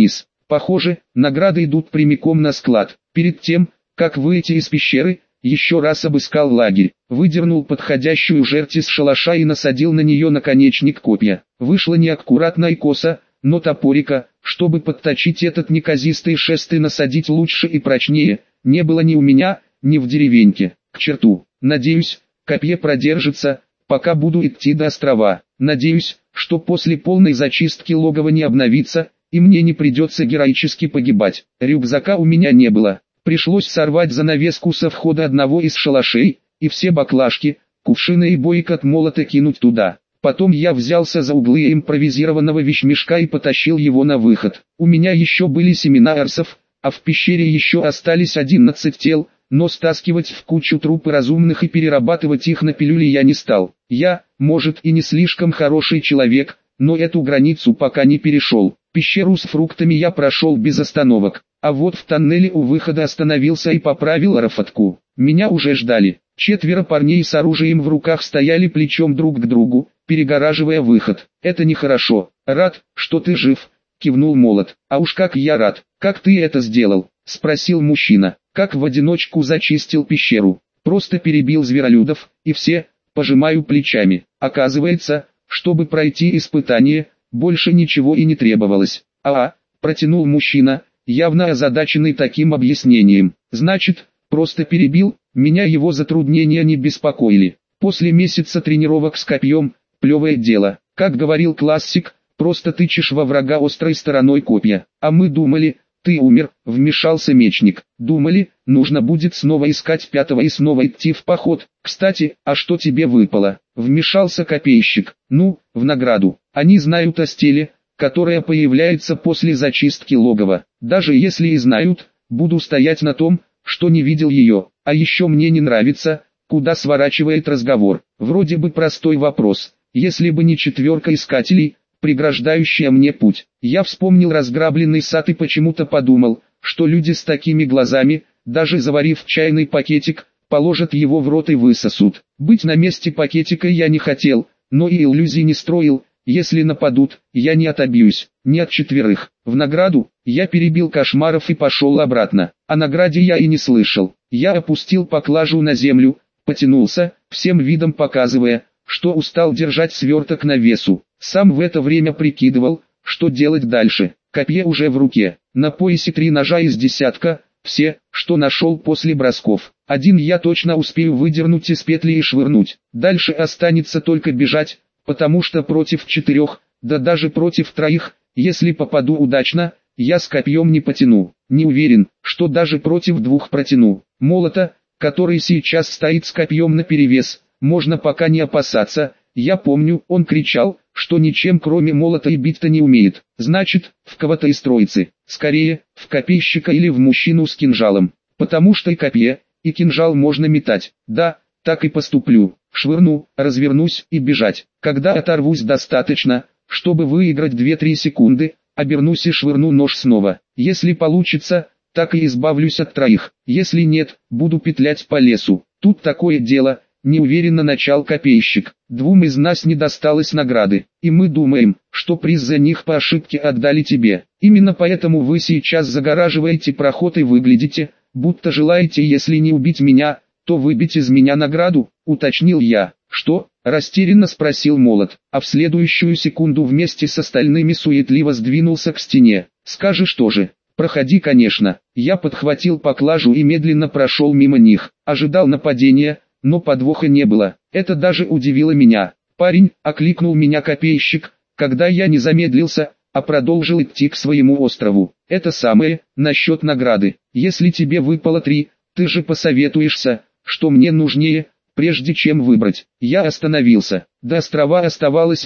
Похоже, награды идут прямиком на склад. Перед тем, как выйти из пещеры, еще раз обыскал лагерь, выдернул подходящую жерть из шалаша и насадил на нее наконечник копья. Вышло неаккуратно и косо, но топорика, чтобы подточить этот неказистый шест и насадить лучше и прочнее, не было ни у меня, ни в деревеньке. К черту. Надеюсь, копье продержится, пока буду идти до острова. Надеюсь, что после полной зачистки логова не обновится, и мне не придется героически погибать. Рюкзака у меня не было. Пришлось сорвать занавеску со входа одного из шалашей, и все баклажки, кувшины и бойк от молота кинуть туда. Потом я взялся за углы импровизированного вещмешка и потащил его на выход. У меня еще были семена арсов, а в пещере еще остались 11 тел, но стаскивать в кучу трупы разумных и перерабатывать их на пилюли я не стал. Я, может, и не слишком хороший человек, но эту границу пока не перешел. Пещеру с фруктами я прошел без остановок, а вот в тоннеле у выхода остановился и поправил арафатку. Меня уже ждали. 4 парней с оружием в руках стояли плечом друг к другу, перегораживая выход. «Это нехорошо. Рад, что ты жив», — кивнул Молот. «А уж как я рад. Как ты это сделал?» — спросил мужчина. «Как в одиночку зачистил пещеру. Просто перебил зверолюдов, и все, пожимаю плечами. Оказывается, чтобы пройти испытание, больше ничего и не требовалось». Протянул мужчина, явно озадаченный таким объяснением. «Значит, просто перебил?» Меня его затруднения не беспокоили. После месяца тренировок с копьем, плевое дело. Как говорил классик, просто тычешь во врага острой стороной копья. А мы думали, ты умер, вмешался мечник. Думали, нужно будет снова искать 5-го и снова идти в поход. Кстати, а что тебе выпало? Вмешался копейщик. Ну, в награду. Они знают о стеле, которая появляется после зачистки логова. Даже если и знают, буду стоять на том, что не видел ее. А еще мне не нравится, куда сворачивает разговор. Вроде бы простой вопрос, если бы не 4 искателей, преграждающая мне путь. Я вспомнил разграбленный сад и почему-то подумал, что люди с такими глазами, даже заварив чайный пакетик, положат его в рот и высосут. Быть на месте пакетика я не хотел, но и иллюзий не строил. Если нападут, я не отобьюсь, не от 4. В награду, я перебил кошмаров и пошел обратно. О награде я и не слышал. Я опустил поклажу на землю, потянулся, всем видом показывая, что устал держать сверток на весу. Сам в это время прикидывал, что делать дальше. Копье уже в руке, на поясе 3 ножа из десятка, все, что нашел после бросков. Один я точно успею выдернуть из петли и швырнуть. Дальше останется только бежать, потому что против 4, да даже против 3, если попаду удачно, я с копьем не потяну. Не уверен, что даже против 2 протяну. Молота, который сейчас стоит с копьем наперевес, можно пока не опасаться. Я помню, он кричал, что ничем кроме молота и бить-то не умеет. Значит, в кого-то из троицы. Скорее, в копейщика или в мужчину с кинжалом. Потому что и копье, и кинжал можно метать. Да, так и поступлю. Швырну, развернусь и бежать. Когда оторвусь достаточно, чтобы выиграть 2-3 секунды, обернусь и швырну нож снова. Если получится, так и избавлюсь от 3. Если нет, буду петлять по лесу. Тут такое дело, неуверенно начал копейщик. 2 из нас не досталось награды, и мы думаем, что приз за них по ошибке отдали тебе. Именно поэтому вы сейчас загораживаете проход и выглядите, будто желаете, если не убить меня, то выбить из меня награду, уточнил я. Что? Растерянно спросил Молот, а в следующую секунду вместе с остальными суетливо сдвинулся к стене. Скажешь тоже. Проходи, конечно. Я подхватил поклажу и медленно прошел мимо них. Ожидал нападения, но подвоха не было. Это даже удивило меня. Парень, окликнул меня копейщик, когда я не замедлился, а продолжил идти к своему острову. Это самое, насчет награды. Если тебе выпало 3, ты же посоветуешься, что мне нужнее, прежде чем выбрать. Я остановился. До острова оставалось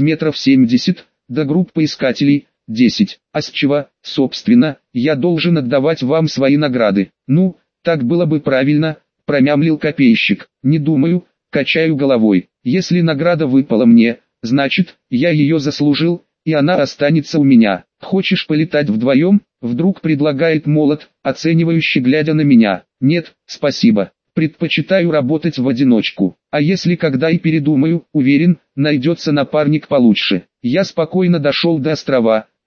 70 метров, до группы искателей 10. А с чего, собственно, я должен отдавать вам свои награды? Ну, так было бы правильно, промямлил копейщик. Не думаю, качаю головой. Если награда выпала мне, значит, я ее заслужил, и она останется у меня. Хочешь полетать вдвоем? Вдруг предлагает Молот, оценивающе глядя на меня. Нет, спасибо. Предпочитаю работать в одиночку. А если когда и передумаю, уверен, найдется напарник получше. Я спокойно дошел до острова,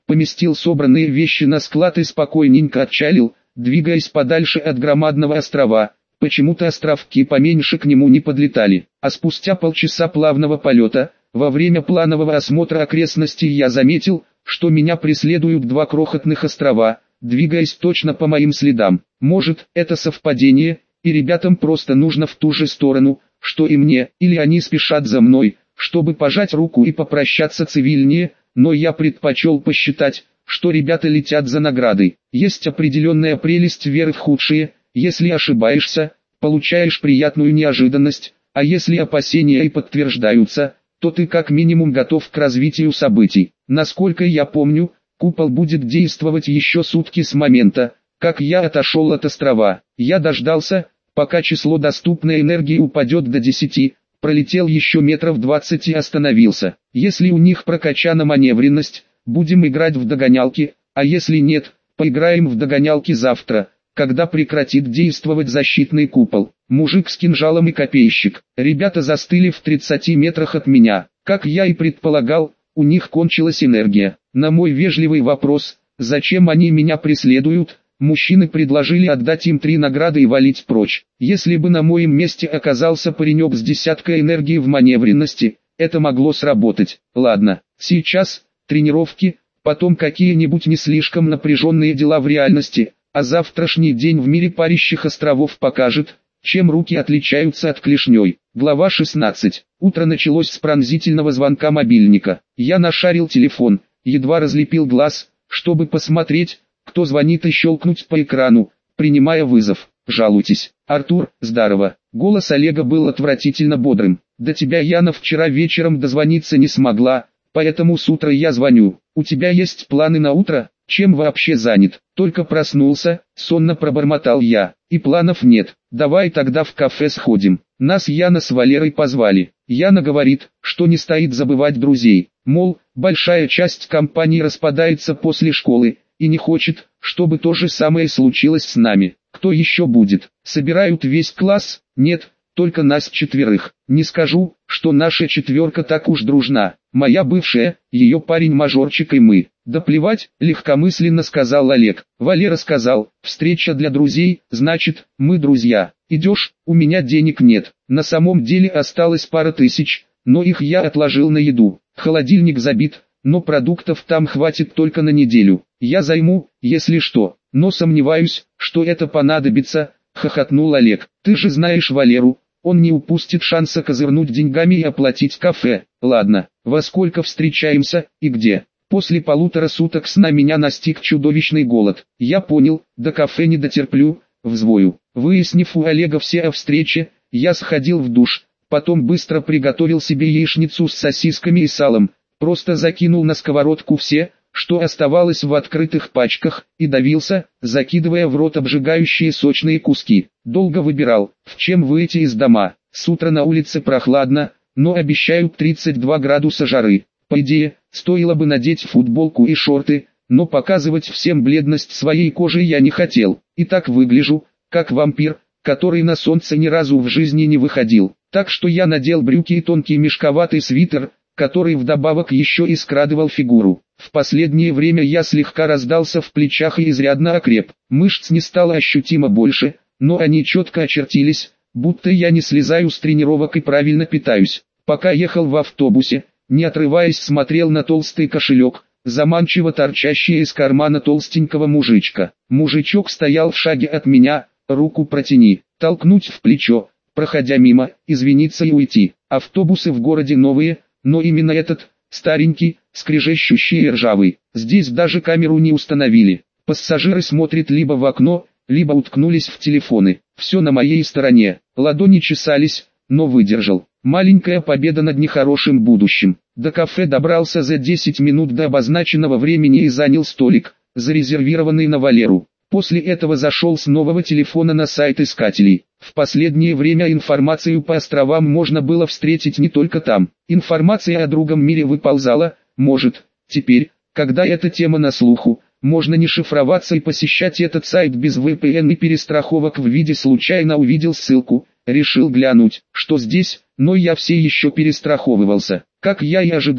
поместил собранные вещи на склад и спокойненько отчалил, двигаясь подальше от громадного острова. Почему-то островки поменьше к нему не подлетали, а спустя полчаса плавного полета, во время планового осмотра окрестностей я заметил, что меня преследуют два крохотных острова, двигаясь точно по моим следам. Может, это совпадение, и ребятам просто нужно в ту же сторону, что и мне, или они спешат за мной, чтобы пожать руку и попрощаться цивильнее, но я предпочел посчитать, что ребята летят за наградой. Есть определенная прелесть веры в худшее. Если ошибаешься, получаешь приятную неожиданность, а если опасения и подтверждаются, то ты как минимум готов к развитию событий. Насколько я помню, купол будет действовать еще сутки с момента, как я отошел от острова. Я дождался, пока число доступной энергии упадет до 10, пролетел еще метров 20 и остановился. Если у них прокачана маневренность, будем играть в догонялки, а если нет, поиграем в догонялки завтра, когда прекратит действовать защитный купол. Мужик с кинжалом и копейщик. Ребята застыли в 30 метрах от меня. Как я и предполагал, у них кончилась энергия. На мой вежливый вопрос, зачем они меня преследуют, мужчины предложили отдать им 3 награды и валить прочь. Если бы на моем месте оказался паренек с десяткой энергии в маневренности, это могло сработать. Ладно, сейчас тренировки, потом какие-нибудь не слишком напряженные дела в реальности, а завтрашний день в мире парящих островов покажет, чем руки отличаются от клешней. Глава 16. Утро началось с пронзительного звонка мобильника. Я нашарил телефон, едва разлепил глаз, чтобы посмотреть, кто звонит, и щелкнуть по экрану, принимая вызов. «Жалуйтесь, Артур, здорово». Голос Олега был отвратительно бодрым. «До тебя Яна вчера вечером дозвониться не смогла, поэтому с утра я звоню. У тебя есть планы на утро? Чем вообще занят?» «Только проснулся», — сонно пробормотал я. «И планов нет. Давай тогда в кафе сходим. Нас Яна с Валерой позвали. Яна говорит, что не стоит забывать друзей. Мол, большая часть компании распадается после школы, и не хочет, чтобы то же самое случилось с нами. Кто еще будет? Собирают весь класс? Нет, только нас 4. Не скажу, что наша 4 так уж дружна. Моя бывшая, ее парень-мажорчик и мы». «Да плевать», — легкомысленно сказал Олег. Валера сказал, «Встреча для друзей, значит, мы друзья. Идешь? У меня денег нет. На самом деле осталось пара тысяч, но их я отложил на еду. Холодильник забит, но продуктов там хватит только на неделю. Я займу, если что, но сомневаюсь, что это понадобится», — хохотнул Олег. «Ты же знаешь Валеру, он не упустит шанса козырнуть деньгами и оплатить кафе. Ладно, во сколько встречаемся и где?» После 1,5 суток сна меня настиг чудовищный голод. Я понял, до кафе не дотерплю, взвою. Выяснив у Олега все о встрече, я сходил в душ, потом быстро приготовил себе яичницу с сосисками и салом, просто закинул на сковородку все, что оставалось в открытых пачках, и давился, закидывая в рот обжигающие сочные куски. Долго выбирал, в чем выйти из дома. С утра на улице прохладно, но обещают 32 градуса жары. По идее, стоило бы надеть футболку и шорты, но показывать всем бледность своей кожи я не хотел. И так выгляжу, как вампир, который на солнце ни разу в жизни не выходил. Так что я надел брюки и тонкий мешковатый свитер, который вдобавок еще и скрадывал фигуру. В последнее время я слегка раздался в плечах и изрядно окреп. Мышц не стало ощутимо больше, но они четко очертились, будто я не слезаю с тренировок и правильно питаюсь. Пока ехал в автобусе, не отрываясь смотрел на толстый кошелек, заманчиво торчащий из кармана толстенького мужичка. Мужичок стоял в шаге от меня, руку протяни, толкнуть в плечо, проходя мимо, извиниться и уйти. Автобусы в городе новые, но именно этот, старенький, скрежещущий и ржавый. Здесь даже камеру не установили. Пассажиры смотрят либо в окно, либо уткнулись в телефоны. Все на моей стороне. Ладони чесались, но выдержал. Маленькая победа над нехорошим будущим. До кафе добрался за 10 минут до обозначенного времени и занял столик, зарезервированный на Валеру. После этого зашел с нового телефона на сайт искателей. В последнее время информацию по островам можно было встретить не только там. Информация о другом мире выползала, может, теперь, когда эта тема на слуху, можно не шифроваться и посещать этот сайт без VPN и перестраховок. В виде случайно увидел ссылку, решил глянуть, что здесь, но я все еще перестраховывался. Как я и ожидал,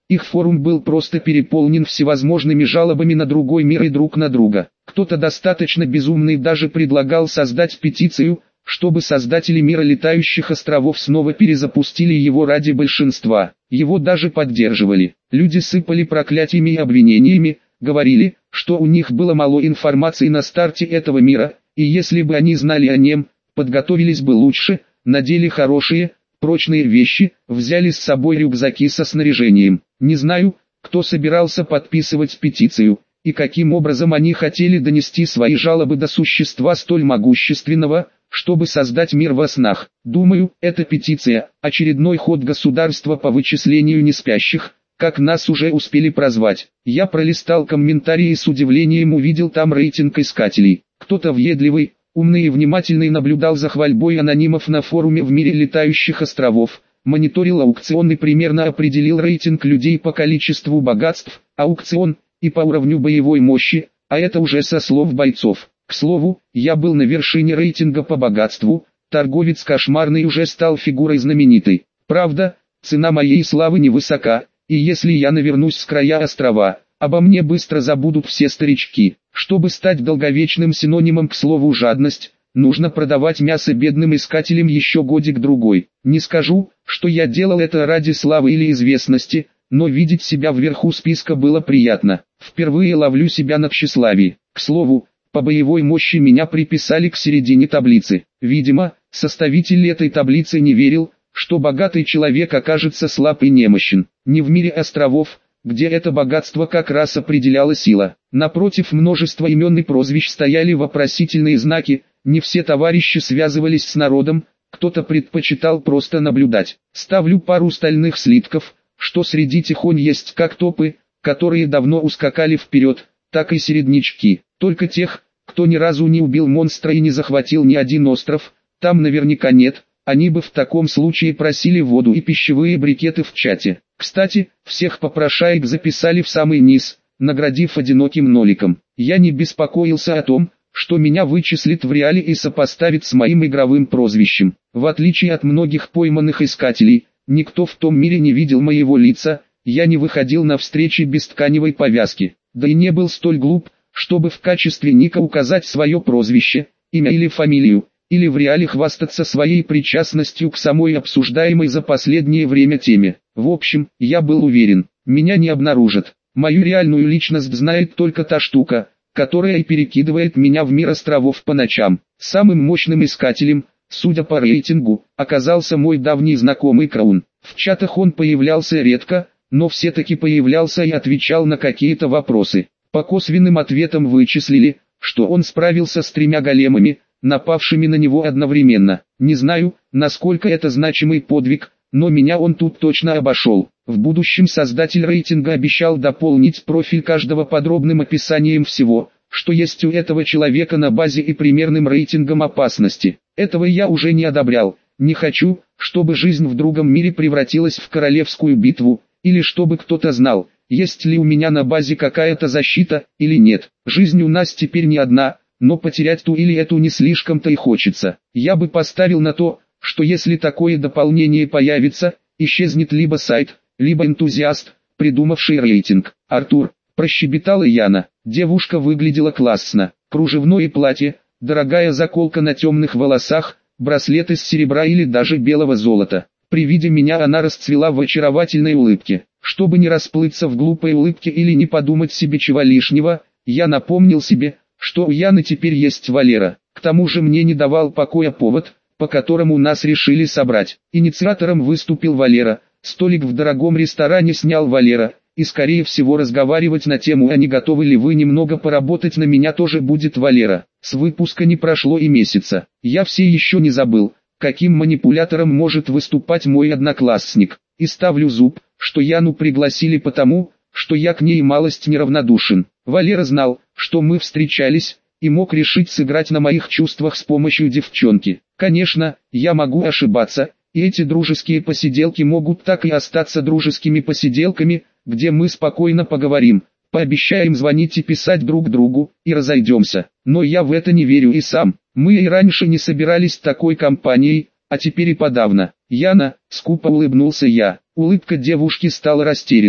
Их форум был просто переполнен всевозможными жалобами на другой мир и друг на друга. Кто-то достаточно безумный даже предлагал создать петицию, чтобы создатели мира летающих островов снова перезапустили его ради большинства. Его даже поддерживали. Люди сыпали проклятиями и обвинениями, говорили, что у них было мало информации на старте этого мира, и если бы они знали о нем, подготовились бы лучше, надели хорошие, прочные вещи, взяли с собой рюкзаки со снаряжением. Не знаю, кто собирался подписывать петицию, и каким образом они хотели донести свои жалобы до существа столь могущественного, чтобы создать мир во снах. Думаю, эта петиция – очередной ход государства по вычислению неспящих, как нас уже успели прозвать. Я пролистал комментарии и с удивлением увидел там рейтинг искателей. Кто-то въедливый, умный и внимательный наблюдал за хвальбой анонимов на форуме в мире летающих островов, мониторил аукцион и примерно определил рейтинг людей по количеству богатств, аукцион, и по уровню боевой мощи, а это уже со слов бойцов. К слову, я был на вершине рейтинга по богатству, торговец кошмарный уже стал фигурой знаменитой. Правда, цена моей славы невысока, и если я навернусь с края острова, обо мне быстро забудут все старички. Чтобы стать долговечным синонимом к слову жадность, нужно продавать мясо бедным искателям еще годик-другой. Не скажу, что я делал это ради славы или известности, но видеть себя вверху списка было приятно. Впервые ловлю себя на тщеславии. К слову, по боевой мощи меня приписали к середине таблицы. Видимо, составитель этой таблицы не верил, что богатый человек окажется слаб и немощен. Не в мире островов, где это богатство как раз определяла сила. Напротив, множество имен и прозвищ стояли вопросительные знаки, не все товарищи связывались с народом, кто-то предпочитал просто наблюдать. Ставлю пару стальных слитков, что среди тихонь есть как топы, которые давно ускакали вперед, так и середнячки. Только тех, кто ни разу не убил монстра и не захватил ни один остров, там наверняка нет, они бы в таком случае просили воду и пищевые брикеты в чате. Кстати, всех попрошаек записали в самый низ, наградив одиноким ноликом. Я не беспокоился о том, что меня вычислит в реале и сопоставит с моим игровым прозвищем. В отличие от многих пойманных искателей, никто в том мире не видел моего лица, я не выходил на встречи без тканевой повязки, да и не был столь глуп, чтобы в качестве ника указать свое прозвище, имя или фамилию, или в реале хвастаться своей причастностью к самой обсуждаемой за последнее время теме. В общем, я был уверен, меня не обнаружат. Мою реальную личность знает только та штука, которая и перекидывает меня в мир островов по ночам. Самым мощным искателем, судя по рейтингу, оказался мой давний знакомый Краун. В чатах он появлялся редко, но все-таки появлялся и отвечал на какие-то вопросы. По косвенным ответам вычислили, что он справился с 3 големами, напавшими на него одновременно. Не знаю, насколько это значимый подвиг, но меня он тут точно обошел. В будущем создатель рейтинга обещал дополнить профиль каждого подробным описанием всего, что есть у этого человека на базе и примерным рейтингом опасности. Этого я уже не одобрял. Не хочу, чтобы жизнь в другом мире превратилась в королевскую битву, или чтобы кто-то знал, есть ли у меня на базе какая-то защита, или нет. Жизнь у нас теперь не одна, но потерять ту или эту не слишком-то и хочется. Я бы поставил на то, что если такое дополнение появится, исчезнет либо сайт, либо энтузиаст, придумавший рейтинг. Артур, прощебетала Яна. Девушка выглядела классно. Кружевное платье, дорогая заколка на темных волосах, браслет из серебра или даже белого золота. При виде меня она расцвела в очаровательной улыбке. Чтобы не расплыться в глупой улыбке или не подумать себе чего лишнего, я напомнил себе, что у Яны теперь есть Валера. К тому же мне не давал покоя повод, по которому нас решили собрать. Инициатором выступил Валера, столик в дорогом ресторане снял Валера, и скорее всего разговаривать на тему «А не готовы ли вы немного поработать на меня» тоже будет Валера. С выпуска не прошло и месяца. Я все еще не забыл, каким манипулятором может выступать мой одноклассник. И ставлю зуб, что Яну пригласили потому, что я к ней малость неравнодушен. Валера знал, что мы встречались, и мог решить сыграть на моих чувствах с помощью девчонки. Конечно, я могу ошибаться, и эти дружеские посиделки могут так и остаться дружескими посиделками, где мы спокойно поговорим, пообещаем звонить и писать друг другу, и разойдемся. Но я в это не верю и сам. Мы и раньше не собирались такой компанией, а теперь и подавно. Яна, скупо улыбнулся я. Улыбка девушки стала растерянной.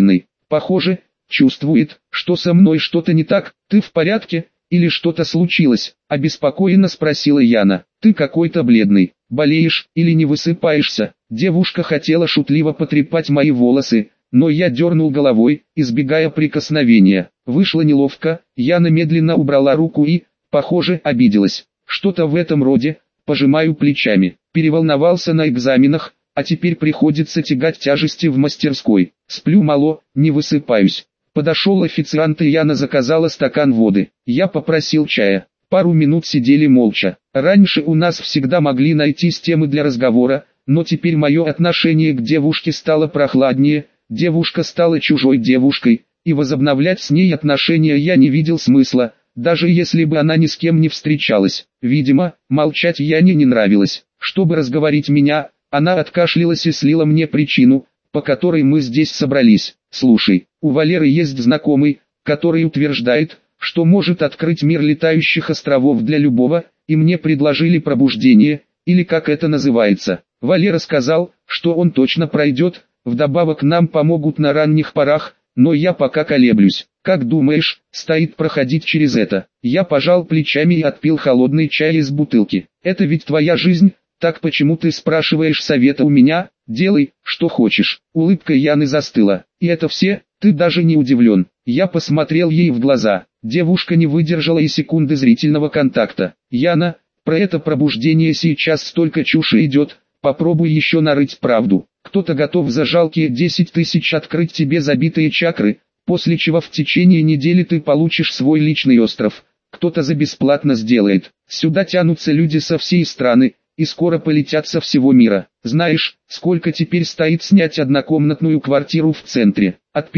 Похоже, чувствует, что со мной что-то не так. Ты в порядке? Или что-то случилось? Обеспокоенно спросила Яна. Ты какой-то бледный. Болеешь или не высыпаешься? Девушка хотела шутливо потрепать мои волосы, но я дернул головой, избегая прикосновения. Вышло неловко, Яна медленно убрала руку и, похоже, обиделась. Что-то в этом роде, пожимаю плечами. Переволновался на экзаменах, а теперь приходится тягать тяжести в мастерской. Сплю мало, не высыпаюсь. Подошел официант и Яна заказала стакан воды. Я попросил чая. Пару минут сидели молча. Раньше у нас всегда могли найтись темы для разговора, но теперь мое отношение к девушке стало прохладнее, девушка стала чужой девушкой, и возобновлять с ней отношения я не видел смысла, даже если бы она ни с кем не встречалась. Видимо, молчать Яне не нравилось. Чтобы разговорить меня, она откашлялась и слила мне причину, по которой мы здесь собрались. Слушай, у Валеры есть знакомый, который утверждает, что может открыть мир летающих островов для любого, и мне предложили пробуждение, или как это называется. Валера сказал, что он точно пройдет, вдобавок нам помогут на ранних порах, но я пока колеблюсь. Как думаешь, стоит проходить через это? Я пожал плечами и отпил холодный чай из бутылки. Это ведь твоя жизнь, так почему ты спрашиваешь совета у меня? Делай, что хочешь. Улыбка Яны застыла. И это все? Ты даже не удивлен. Я посмотрел ей в глаза. Девушка не выдержала и секунды зрительного контакта. Яна, про это пробуждение сейчас столько чуши идет, попробуй еще нарыть правду. Кто-то готов за жалкие 10 тысяч открыть тебе забитые чакры, после чего в течение недели ты получишь свой личный остров. Кто-то за бесплатно сделает. Сюда тянутся люди со всей страны, и скоро полетят со всего мира. Знаешь, сколько теперь стоит снять однокомнатную квартиру в центре? От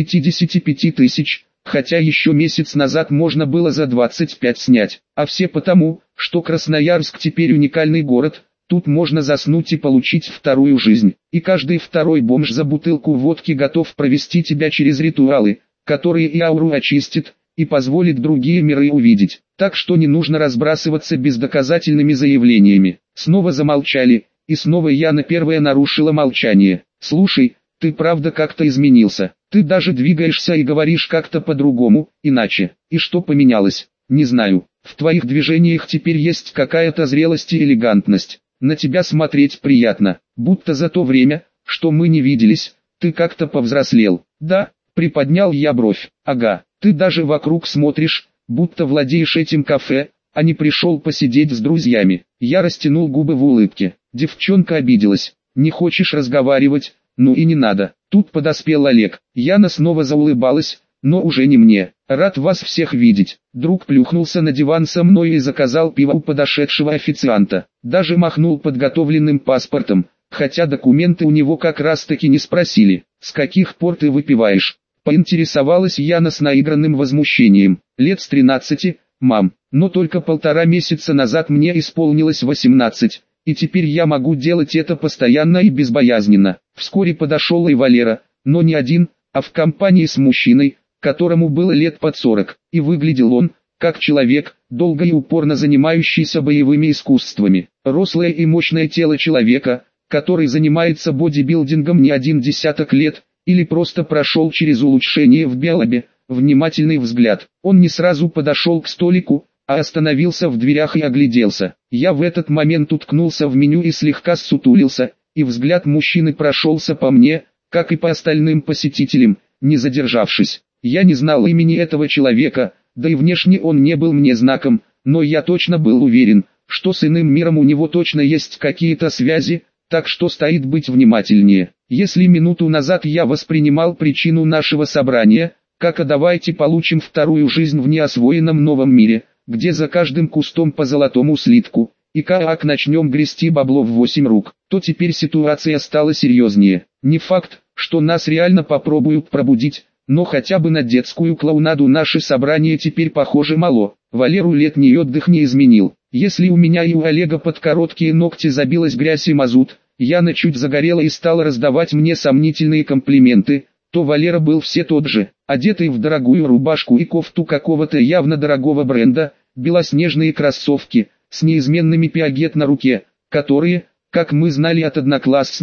55 тысяч, хотя еще месяц назад можно было за 25 снять. А все потому, что Красноярск теперь уникальный город, тут можно заснуть и получить вторую жизнь. И каждый второй бомж за бутылку водки готов провести тебя через ритуалы, которые и ауру очистят, и позволит другие миры увидеть. Так что не нужно разбрасываться бездоказательными заявлениями. Снова замолчали, и снова Яна первая нарушила молчание. Слушай, ты правда как-то изменился. Ты даже двигаешься и говоришь как-то по-другому, иначе. И что поменялось? Не знаю. В твоих движениях теперь есть какая-то зрелость и элегантность. На тебя смотреть приятно, будто за то время, что мы не виделись, ты как-то повзрослел. Да, приподнял я бровь. Ага, ты даже вокруг смотришь, будто владеешь этим кафе, а не пришел посидеть с друзьями. Я растянул губы в улыбке. Девчонка обиделась. Не хочешь разговаривать? Ну и не надо. Тут подоспел Олег. Яна снова заулыбалась, но уже не мне. Рад вас всех видеть. Друг плюхнулся на диван со мной и заказал пиво у подошедшего официанта. Даже махнул подготовленным паспортом, хотя документы у него как раз таки не спросили. С каких пор ты выпиваешь? Поинтересовалась Яна с наигранным возмущением. Лет с 13, мам, но только 1,5 месяца назад мне исполнилось 18, и теперь я могу делать это постоянно и безбоязненно. Вскоре подошел и Валера, но не один, а в компании с мужчиной, которому было лет под 40, и выглядел он, как человек, долго и упорно занимающийся боевыми искусствами. Рослое и мощное тело человека, который занимается бодибилдингом не один десяток лет, или просто прошел через улучшение в биолабе, внимательный взгляд. Он не сразу подошел к столику, а остановился в дверях и огляделся. Я в этот момент уткнулся в меню и слегка ссутулился, и взгляд мужчины прошелся по мне, как и по остальным посетителям, не задержавшись. Я не знал имени этого человека, да и внешне он не был мне знаком, но я точно был уверен, что с иным миром у него точно есть какие-то связи, так что стоит быть внимательнее. Если минуту назад я воспринимал причину нашего собрания, как «а давайте получим вторую жизнь в неосвоенном новом мире», где за каждым кустом по золотому слитку, и как начнем грести бабло в 8 рук, то теперь ситуация стала серьезнее. Не факт, что нас реально попробуют пробудить, но хотя бы на детскую клоунаду наше собрание теперь похоже мало. Валеру летний отдых не изменил. Если у меня и у Олега под короткие ногти забилась грязь и мазут, Яна чуть загорела и стала раздавать мне сомнительные комплименты, то Валера был все тот же, одетый в дорогую рубашку и кофту какого-то явно дорогого бренда, белоснежные кроссовки, с неизменными пиагет на руке, которые, как мы знали от одноклассника,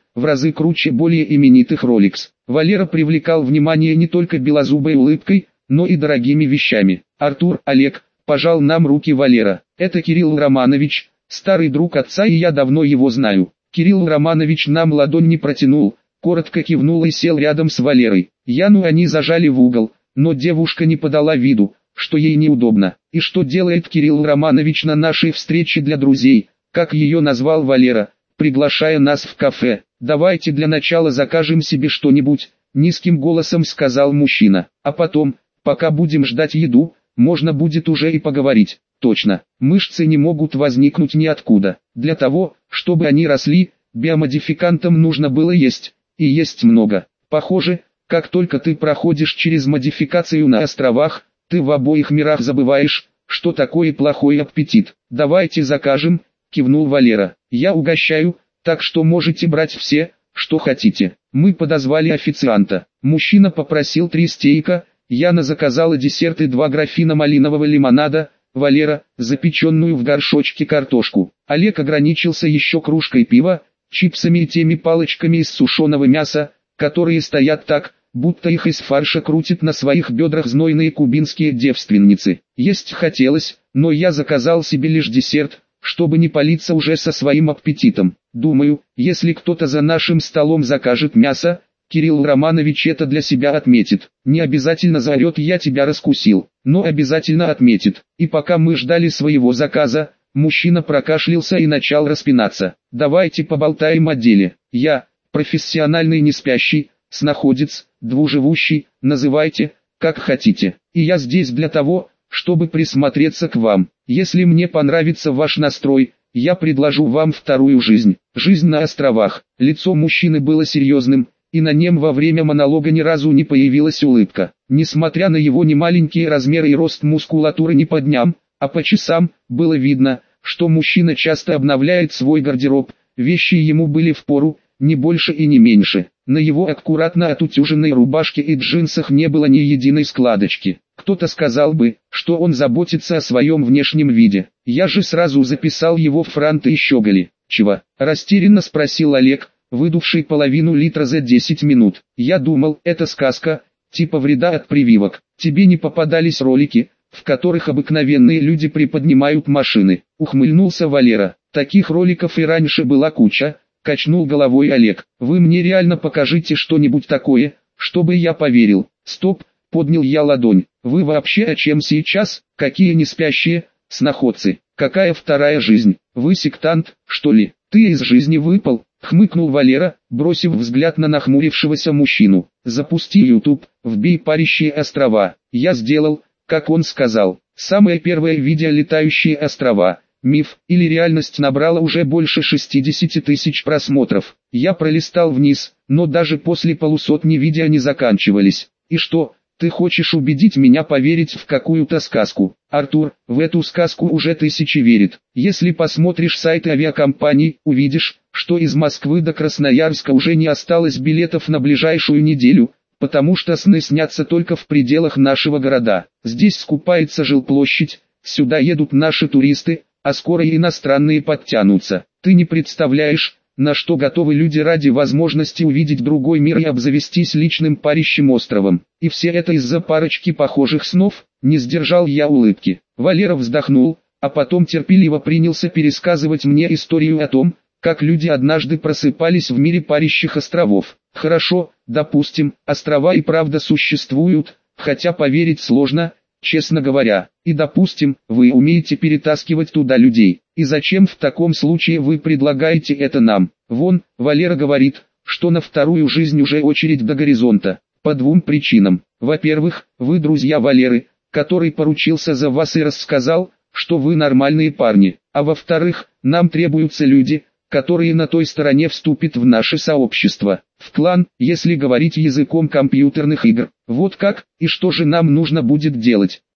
в разы круче более именитых Rolex. Валера привлекал внимание не только белозубой улыбкой, но и дорогими вещами. Артур, Олег, пожал нам руки Валера. Это Кирилл Романович, старый друг отца, и я давно его знаю. Кирилл Романович нам ладонь не протянул, коротко кивнул и сел рядом с Валерой. Яну они зажали в угол, но девушка не подала виду, что ей неудобно. И что делает Кирилл Романович на нашей встрече для друзей, как ее назвал Валера, приглашая нас в кафе. «Давайте для начала закажем себе что-нибудь», — низким голосом сказал мужчина. «А потом, пока будем ждать еду, можно будет уже и поговорить». Точно, мышцы не могут возникнуть ниоткуда. Для того, чтобы они росли, биомодификантам нужно было есть, и есть много. Похоже, как только ты проходишь через модификацию на островах, ты в обоих мирах забываешь, что такое плохой аппетит. «Давайте закажем», — кивнул Валера. «Я угощаю, так что можете брать все, что хотите». Мы подозвали официанта. Мужчина попросил 3 стейка, Яна заказала десерт и 2 графина малинового лимонада, Валера – запеченную в горшочке картошку. Олег ограничился еще кружкой пива, чипсами и теми палочками из сушеного мяса, которые стоят так, будто их из фарша крутят на своих бедрах знойные кубинские девственницы. Есть хотелось, но я заказал себе лишь десерт, чтобы не палиться уже со своим аппетитом. Думаю, если кто-то за нашим столом закажет мясо, Кирилл Романович это для себя отметит. Не обязательно заорет «я тебя раскусил», но обязательно отметит. И пока мы ждали своего заказа, мужчина прокашлялся и начал распинаться. «Давайте поболтаем о деле. Я, профессиональный неспящий, снаходец, двуживущий, называйте, как хотите. И я здесь для того, чтобы присмотреться к вам. Если мне понравится ваш настрой, я предложу вам вторую жизнь. Жизнь на островах». Лицо мужчины было серьезным, и на нем во время монолога ни разу не появилась улыбка. Несмотря на его немаленькие размеры и рост мускулатуры не по дням, а по часам, было видно, что мужчина часто обновляет свой гардероб, вещи ему были впору, не больше и не меньше. На его аккуратно отутюженной рубашке и джинсах не было ни единой складочки. Кто-то сказал бы, что он заботится о своем внешнем виде. Я же сразу записал его в франты и щеголи. «Чего?» – растерянно спросил Олег, выдувший половину литра за 10 минут. «Я думал, это сказка, типа вреда от прививок. Тебе не попадались ролики, в которых обыкновенные люди приподнимают машины?» Ухмыльнулся Валера. «Таких роликов и раньше была куча», качнул головой Олег. «Вы мне реально покажите что-нибудь такое, чтобы я поверил». «Стоп», поднял я ладонь. «Вы вообще о чем сейчас? Какие неспящие сноходцы? Какая вторая жизнь? Вы сектант, что ли? Ты из жизни выпал?» Хмыкнул Валера, бросив взгляд на нахмурившегося мужчину. «Запусти YouTube, вбей «Парящие острова». Я сделал, как он сказал. Самое первое видео «Летающие острова». Миф или реальность набрало уже больше 60 тысяч просмотров. Я пролистал вниз, но даже после полусотни видео не заканчивались. И что, ты хочешь убедить меня поверить в какую-то сказку? Артур, в эту сказку уже тысячи верят. Если посмотришь сайты авиакомпаний, увидишь, что из Москвы до Красноярска уже не осталось билетов на ближайшую неделю, потому что сны снятся только в пределах нашего города. Здесь скупается жилплощадь, сюда едут наши туристы, а скоро и иностранные подтянутся. Ты не представляешь, на что готовы люди ради возможности увидеть другой мир и обзавестись личным парящим островом. И все это из-за парочки похожих снов. Не сдержал я улыбки. Валера вздохнул, а потом терпеливо принялся пересказывать мне историю о том, как люди однажды просыпались в мире парящих островов. Хорошо, допустим, острова и правда существуют, хотя поверить сложно, честно говоря. И допустим, вы умеете перетаскивать туда людей. И зачем в таком случае вы предлагаете это нам? Вон, Валера говорит, что на вторую жизнь уже очередь до горизонта. По 2 причинам. Во-первых, вы друзья Валеры, который поручился за вас и рассказал, что вы нормальные парни. А во-вторых, нам требуются люди, которые на той стороне вступят в наше сообщество, в клан, если говорить языком компьютерных игр. Вот как, и что же нам нужно будет делать?